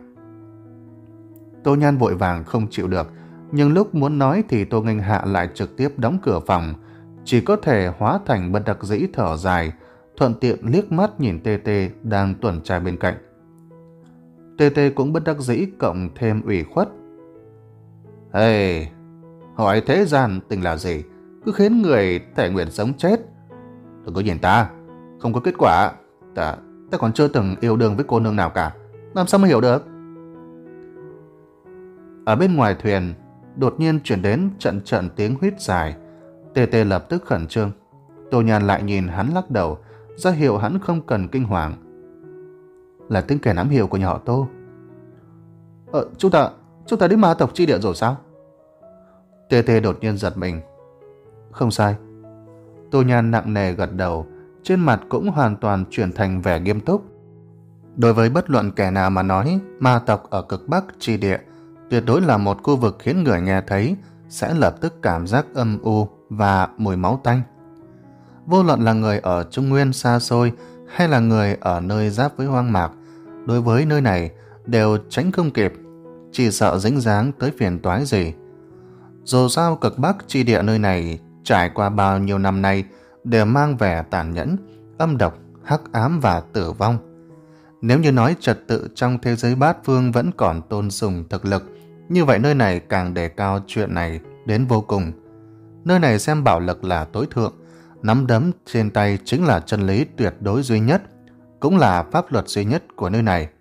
Tô Nhan vội vàng không chịu được, nhưng lúc muốn nói thì Tô Nghênh Hạ lại trực tiếp đóng cửa phòng, chỉ có thể hóa thành bất đắc dĩ thở dài, thuận tiện liếc mắt nhìn Tê Tê đang tuần tra bên cạnh. Tê Tê cũng bất đắc dĩ cộng thêm ủy khuất. Hey, hỏi thế gian tình là gì, cứ khiến người thể nguyện sống chết. Đừng có nhìn ta, không có kết quả. Ta, ta còn chưa từng yêu đương với cô nương nào cả, làm sao mà hiểu được. Ở bên ngoài thuyền đột nhiên chuyển đến trận trận tiếng huýt dài. Tê Tê lập tức khẩn trương. Tô Nhan lại nhìn hắn lắc đầu, ra hiệu hắn không cần kinh hoàng. Là tiếng kèn ám hiệu của nhà họ Tô. Ờ, chúng ta, chúng ta đến ma tộc chi địa rồi sao? Tê Tê đột nhiên giật mình. Không sai. Tô Nhan nặng nề gật đầu, trên mặt cũng hoàn toàn chuyển thành vẻ nghiêm túc. Đối với bất luận kẻ nào mà nói, ma tộc ở cực Bắc chi địa tuyệt đối là một khu vực khiến người nghe thấy sẽ lập tức cảm giác âm u và mùi máu tanh. Vô luận là người ở Trung Nguyên xa xôi hay là người ở nơi giáp với hoang mạc, đối với nơi này đều tránh không kịp, chỉ sợ dính dáng tới phiền toái gì. Dù sao cực Bắc chi địa nơi này trải qua bao nhiêu năm nay đều mang vẻ tàn nhẫn, âm độc, hắc ám và tử vong. Nếu như nói trật tự trong thế giới bát phương vẫn còn tôn sùng thực lực, như vậy nơi này càng đề cao chuyện này đến vô cùng. Nơi này xem bạo lực là tối thượng, nắm đấm trên tay chính là chân lý tuyệt đối duy nhất, cũng là pháp luật duy nhất của nơi này.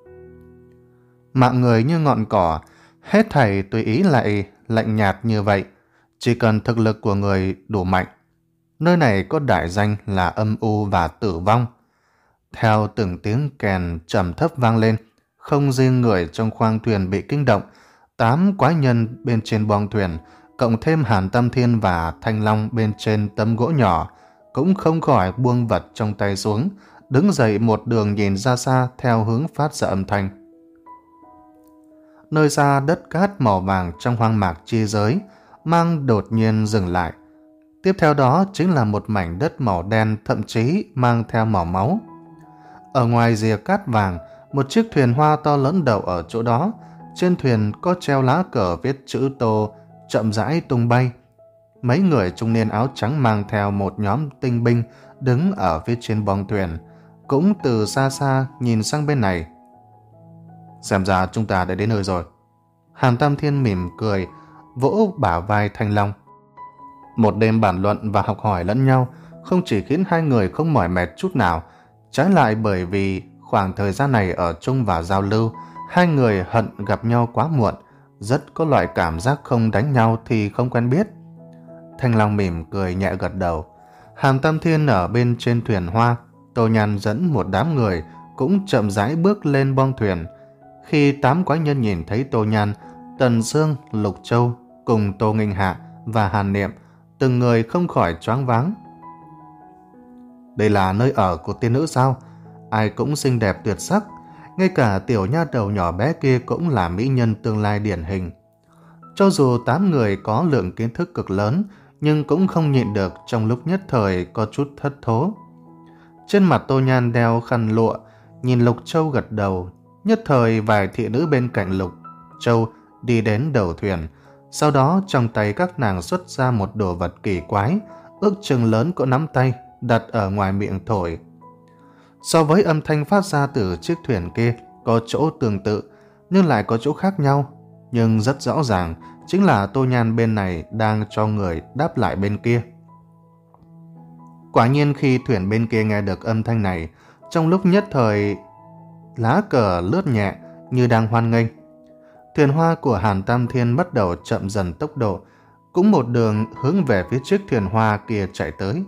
Mạng người như ngọn cỏ, hết thảy tùy ý lại lạnh nhạt như vậy, chỉ cần thực lực của người đủ mạnh. Nơi này có đại danh là âm u và tử vong. Theo từng tiếng kèn trầm thấp vang lên, không riêng người trong khoang thuyền bị kinh động, tám quái nhân bên trên boong thuyền, cộng thêm Hàn Tam Thiên và Thanh Long bên trên tấm gỗ nhỏ, cũng không khỏi buông vật trong tay xuống, đứng dậy một đường nhìn ra xa theo hướng phát ra âm thanh. Nơi xa đất cát màu vàng trong hoang mạc chi giới mang đột nhiên dừng lại. Tiếp theo đó chính là một mảnh đất màu đen, thậm chí mang theo màu máu. Ở ngoài rìa cát vàng, một chiếc thuyền hoa to lớn đậu ở chỗ đó. Trên thuyền có treo lá cờ viết chữ Tô chậm rãi tung bay. Mấy người trung niên áo trắng mang theo một nhóm tinh binh đứng ở phía trên bong thuyền, cũng từ xa xa nhìn sang bên này. Xem ra chúng ta đã đến nơi rồi. Hàn Tam Thiên mỉm cười, vỗ bả vai Thanh Long. Một đêm bàn luận và học hỏi lẫn nhau không chỉ khiến hai người không mỏi mệt chút nào, trái lại bởi vì khoảng thời gian này ở chung và giao lưu, hai người hận gặp nhau quá muộn, rất có loại cảm giác không đánh nhau thì không quen biết. Thanh Long mỉm cười nhẹ gật đầu. Hàn Tam Thiên ở bên trên thuyền hoa, Tô Nhan dẫn một đám người cũng chậm rãi bước lên bong thuyền. Khi tám quái nhân nhìn thấy Tô Nhan, Tần Sương, Lục Châu cùng Tô Nghinh Hạ và Hàn Niệm, từng người không khỏi choáng váng. Đây là nơi ở của tiên nữ sao? Ai cũng xinh đẹp tuyệt sắc, ngay cả tiểu nha đầu nhỏ bé kia cũng là mỹ nhân tương lai điển hình. Cho dù tám người có lượng kiến thức cực lớn, nhưng cũng không nhịn được trong lúc nhất thời có chút thất thố. Trên mặt Tô Nhan đeo khăn lụa, nhìn Lục Châu gật đầu. Nhất thời vài thị nữ bên cạnh Lục Châu đi đến đầu thuyền. Sau đó trong tay các nàng xuất ra một đồ vật kỳ quái, ước chừng lớn cỡ nắm tay, đặt ở ngoài miệng thổi. So với âm thanh phát ra từ chiếc thuyền kia, có chỗ tương tự, nhưng lại có chỗ khác nhau. Nhưng rất rõ ràng, chính là Tô Nhan bên này đang cho người đáp lại bên kia. Quả nhiên khi thuyền bên kia nghe được âm thanh này, trong lúc nhất thời lá cờ lướt nhẹ như đang hoan nghênh. Thuyền hoa của Hàn Tam Thiên bắt đầu chậm dần tốc độ, cũng một đường hướng về phía chiếc thuyền hoa kia chạy tới.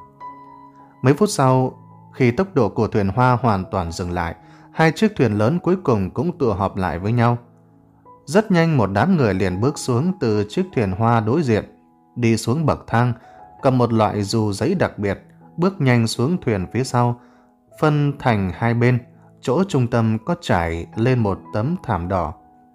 Mấy phút sau, khi tốc độ của thuyền hoa hoàn toàn dừng lại, hai chiếc thuyền lớn cuối cùng cũng tụ họp lại với nhau. Rất nhanh một đám người liền bước xuống từ chiếc thuyền hoa đối diện, đi xuống bậc thang, cầm một loại dù giấy đặc biệt, bước nhanh xuống thuyền phía sau, phân thành hai bên, chỗ trung tâm có trải lên một tấm thảm đỏ.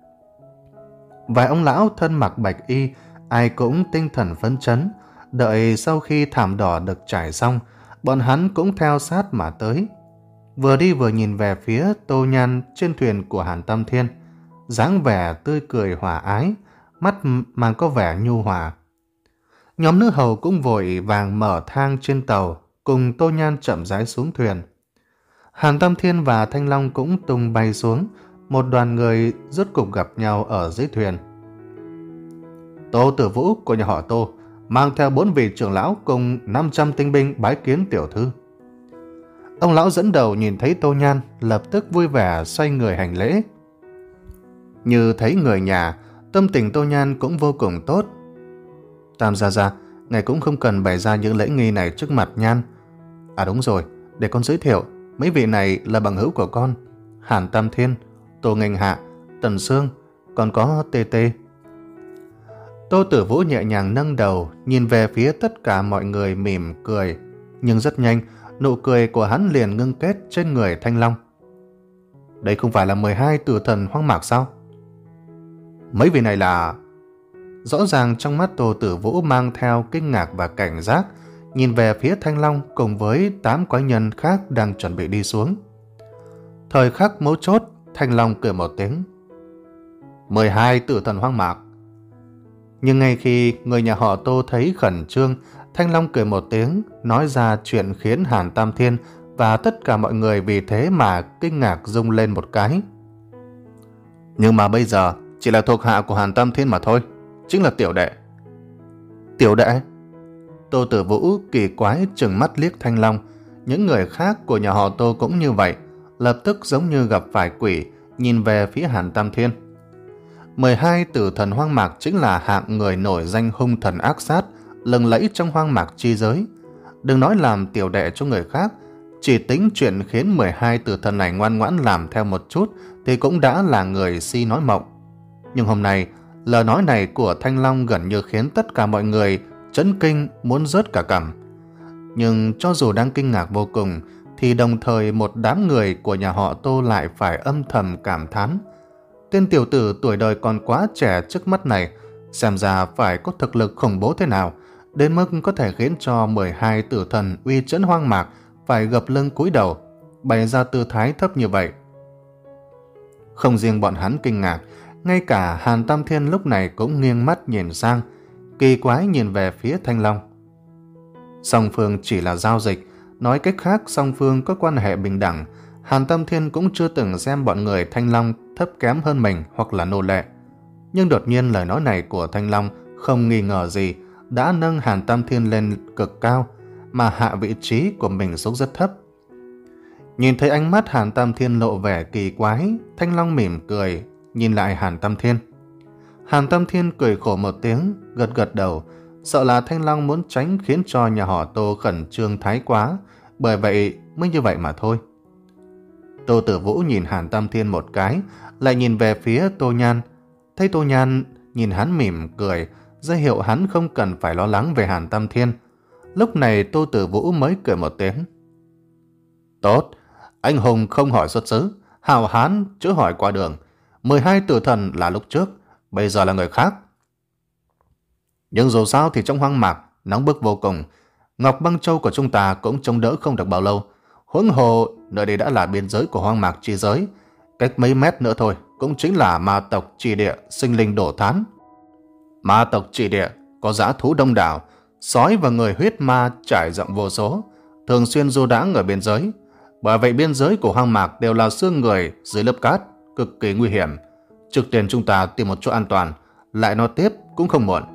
Vài ông lão thân mặc bạch y, ai cũng tinh thần phấn chấn, đợi sau khi thảm đỏ được trải xong, bọn hắn cũng theo sát mà tới. Vừa đi vừa nhìn về phía Tô Nhan trên thuyền của Hàn Tam Thiên, dáng vẻ tươi cười hòa ái, mắt mang có vẻ nhu hòa. Nhóm nữ hầu cũng vội vàng mở thang trên tàu, cùng Tô Nhan chậm rãi xuống thuyền. Hàn Tam Thiên và Thanh Long cũng tung bay xuống, một đoàn người rốt cục gặp nhau ở dưới thuyền. Tô Tử Vũ của nhà họ Tô mang theo bốn vị trưởng lão cùng năm trăm tinh binh bái kiến tiểu thư. Ông lão dẫn đầu nhìn thấy Tô Nhan, lập tức vui vẻ xoay người hành lễ. Như thấy người nhà, tâm tình Tô Nhan cũng vô cùng tốt. Tam gia gia, ngài cũng không cần bày ra những lễ nghi này trước mặt Nhan. À đúng rồi, để con giới thiệu, mấy vị này là bằng hữu của con. Hàn Tam Thiên, Tô Nghênh Hạ, Tần Sương, còn có Tê Tê. Tô Tử Vũ nhẹ nhàng nâng đầu, nhìn về phía tất cả mọi người mỉm cười. Nhưng rất nhanh, nụ cười của hắn liền ngưng kết trên người Thanh Long. Đây không phải là mười hai tử thần hoang mạc sao? Mấy vị này là... Rõ ràng trong mắt Tô Tử Vũ mang theo kinh ngạc và cảnh giác, nhìn về phía Thanh Long cùng với tám quái nhân khác đang chuẩn bị đi xuống. Thời khắc mấu chốt, Thanh Long cười một tiếng. mười hai tử thần hoang mạc. Nhưng ngay khi người nhà họ Tô thấy khẩn trương, Thanh Long cười một tiếng, nói ra chuyện khiến Hàn Tam Thiên và tất cả mọi người vì thế mà kinh ngạc rung lên một cái. Nhưng mà bây giờ chỉ là thuộc hạ của Hàn Tam Thiên mà thôi, chính là tiểu đệ. Tiểu đệ? Tô Tử Vũ kỳ quái trừng mắt liếc Thanh Long. Những người khác của nhà họ Tô cũng như vậy, lập tức giống như gặp phải quỷ, nhìn về phía Hàn Tam Thiên. mười hai tử thần hoang mạc chính là hạng người nổi danh hung thần ác sát, lừng lẫy trong hoang mạc chi giới. Đừng nói làm tiểu đệ cho người khác, chỉ tính chuyện khiến mười hai tử thần này ngoan ngoãn làm theo một chút thì cũng đã là người si nói mộng. Nhưng hôm nay, lời nói này của Thanh Long gần như khiến tất cả mọi người chấn kinh muốn rớt cả cằm. Nhưng cho dù đang kinh ngạc vô cùng, thì đồng thời một đám người của nhà họ Tô lại phải âm thầm cảm thán. Tên tiểu tử tuổi đời còn quá trẻ trước mắt này, xem ra phải có thực lực khủng bố thế nào, đến mức có thể khiến cho mười hai tử thần uy chấn hoang mạc phải gập lưng cúi đầu, bày ra tư thái thấp như vậy. Không riêng bọn hắn kinh ngạc, ngay cả Hàn Tam Thiên lúc này cũng nghiêng mắt nhìn sang, kỳ quái nhìn về phía Thanh Long. Song phương chỉ là giao dịch, nói cách khác song phương có quan hệ bình đẳng. Hàn Tam Thiên cũng chưa từng xem bọn người Thanh Long thấp kém hơn mình hoặc là nô lệ. Nhưng đột nhiên lời nói này của Thanh Long không nghi ngờ gì đã nâng Hàn Tam Thiên lên cực cao, mà hạ vị trí của mình xuống rất thấp. Nhìn thấy ánh mắt Hàn Tam Thiên lộ vẻ kỳ quái, Thanh Long mỉm cười, nhìn lại Hàn Tam Thiên. Hàn Tam Thiên cười khổ một tiếng, gật gật đầu, sợ là Thanh Long muốn tránh khiến cho nhà họ Tô khẩn trương thái quá, bởi vậy mới như vậy mà thôi. Tô Tử Vũ nhìn Hàn Tam Thiên một cái, lại nhìn về phía Tô Nhan. Thấy Tô Nhan nhìn hắn mỉm cười, ra hiệu hắn không cần phải lo lắng về Hàn Tam Thiên. Lúc này Tô Tử Vũ mới cười một tiếng. Tốt, anh hùng không hỏi xuất xứ, hào hán chớ hỏi qua đường. mười hai tử thần là lúc trước, bây giờ là người khác. Nhưng dù sao thì trong hoang mạc nóng bức vô cùng, Ngọc Băng Châu của chúng ta cũng chống đỡ không được bao lâu. Huống hồ nơi đây đã là biên giới của hoang mạc chi giới, cách mấy mét nữa thôi cũng chính là ma tộc Trì Địa sinh linh đổ thán. Ma tộc Trì Địa có dã thú đông đảo, sói và người huyết ma trải rộng vô số, thường xuyên du đãng ở biên giới. Bởi vậy biên giới của hoang mạc đều là xương người dưới lớp cát, cực kỳ nguy hiểm. Trước tiên chúng ta tìm một chỗ an toàn, lại nói tiếp cũng không muộn.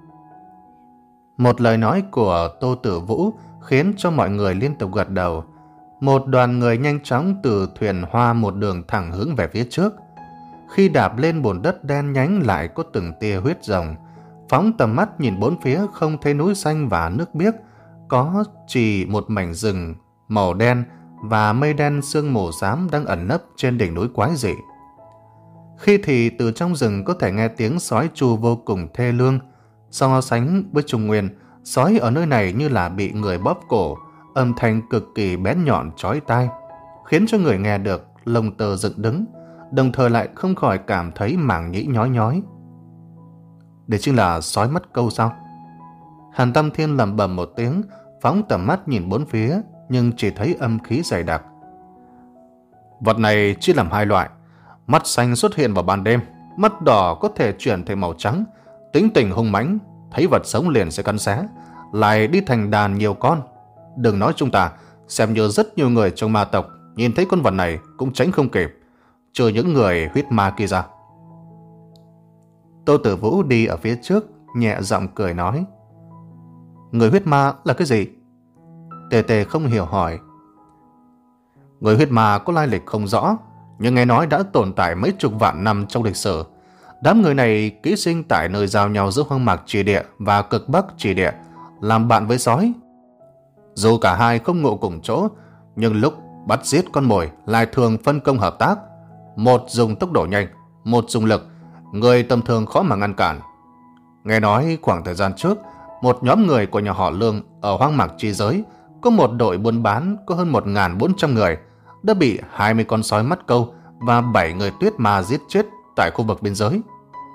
Một lời nói của Tô Tử Vũ khiến cho mọi người liên tục gật đầu. Một đoàn người nhanh chóng từ thuyền hoa một đường thẳng hướng về phía trước. Khi đạp lên bùn đất đen nhánh lại có từng tia huyết rồng, phóng tầm mắt nhìn bốn phía không thấy núi xanh và nước biếc, có chỉ một mảnh rừng màu đen và mây đen sương mù xám đang ẩn nấp trên đỉnh núi quái dị. Khi thì từ trong rừng có thể nghe tiếng sói tru vô cùng thê lương. So sánh với Trung Nguyên, sói ở nơi này như là bị người bóp cổ, âm thanh cực kỳ bén nhọn chói tai, khiến cho người nghe được lông tơ dựng đứng, đồng thời lại không khỏi cảm thấy màng nhĩ nhói nhói. Đây chính là sói mất câu sao? Hàn Tam Thiên lẩm bẩm một tiếng, phóng tầm mắt nhìn bốn phía, nhưng chỉ thấy âm khí dày đặc. Vật này chia làm hai loại. Mắt xanh xuất hiện vào ban đêm, mắt đỏ có thể chuyển thành màu trắng, tính tình hung mãnh, thấy vật sống liền sẽ cắn xé, lại đi thành đàn nhiều con. Đừng nói chúng ta, xem như rất nhiều người trong ma tộc nhìn thấy con vật này cũng tránh không kịp, trừ những người huyết ma kia ra. Tô Tử Vũ đi ở phía trước, nhẹ giọng cười nói. Người huyết ma là cái gì? Tề Tề không hiểu hỏi. Người huyết ma có lai lịch không rõ, nhưng nghe nói đã tồn tại mấy chục vạn năm trong lịch sử. Đám người này ký sinh tại nơi giao nhau giữa hoang mạc Trì Địa và cực bắc Trì Địa, làm bạn với sói. Dù cả hai không ngộ cùng chỗ, nhưng lúc bắt giết con mồi lại thường phân công hợp tác. Một dùng tốc độ nhanh, một dùng lực, người tầm thường khó mà ngăn cản. Nghe nói khoảng thời gian trước, một nhóm người của nhà họ Lương ở hoang mạc chi giới có một đội buôn bán có hơn một nghìn bốn trăm người đã bị hai mươi con sói mắt câu và bảy người tuyết ma giết chết tại khu vực biên giới.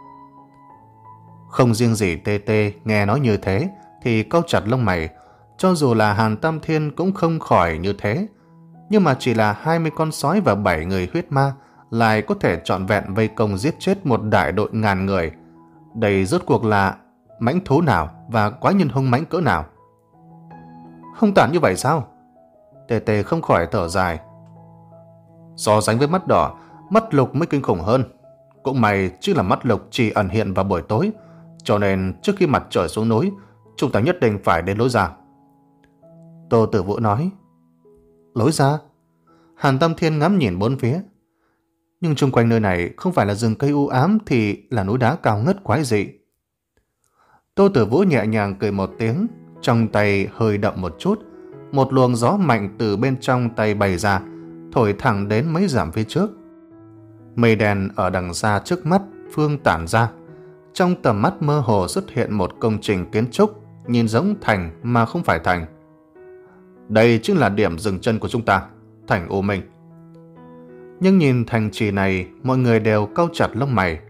Không riêng gì Tê Tê nghe nói như thế thì cau chặt lông mày. Cho dù là Hàn Tam Thiên cũng không khỏi như thế, nhưng mà chỉ là hai mươi con sói và bảy người huyết ma lại có thể trọn vẹn vây công giết chết một đại đội ngàn người. Đây rốt cuộc là mãnh thú nào và quái nhân hung mãnh cỡ nào? Hung tàn như vậy sao? Tề Tề không khỏi thở dài. So sánh với mắt đỏ, mắt lục mới kinh khủng hơn. Cũng may chứ là mắt lục chỉ ẩn hiện vào buổi tối, cho nên trước khi mặt trời xuống núi, chúng ta nhất định phải đến lối ra. Tô Tử Vũ nói. Lối ra? Hàn Tam Thiên ngắm nhìn bốn phía. Nhưng xung quanh nơi này không phải là rừng cây u ám thì là núi đá cao ngất quái dị. Tô Tử Vũ nhẹ nhàng cười một tiếng, trong tay hơi đậm một chút. Một luồng gió mạnh từ bên trong tay bày ra, thổi thẳng đến mấy dặm phía trước. Mây đen ở đằng xa trước mắt phương tản ra. Trong tầm mắt mơ hồ xuất hiện một công trình kiến trúc, nhìn giống thành mà không phải thành. Đây chính là điểm dừng chân của chúng ta, thành U Minh. Nhưng nhìn thành trì này, mọi người đều cau chặt lông mày.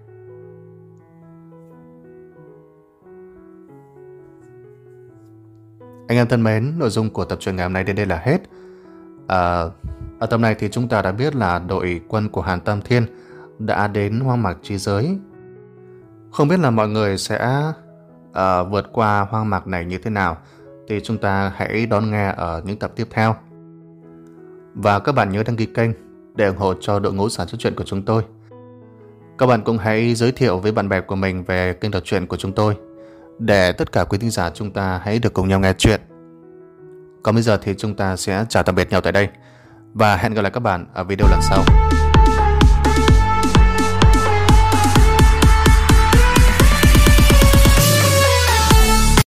Anh em thân mến, nội dung của tập truyện ngày hôm nay đến đây là hết. À, ở tập này thì chúng ta đã biết là đội quân của Hàn Tam Thiên đã đến hoang mạc chi giới. Không biết là mọi người sẽ uh, vượt qua hoang mạc này như thế nào, thì chúng ta hãy đón nghe ở những tập tiếp theo. Và các bạn nhớ đăng ký kênh để ủng hộ cho đội ngũ sản xuất truyện của chúng tôi. Các bạn cũng hãy giới thiệu với bạn bè của mình về kênh đọc truyện của chúng tôi, để tất cả quý thính giả chúng ta hãy được cùng nhau nghe truyện. Còn bây giờ thì chúng ta sẽ chào tạm biệt nhau tại đây, và hẹn gặp lại các bạn ở video lần sau.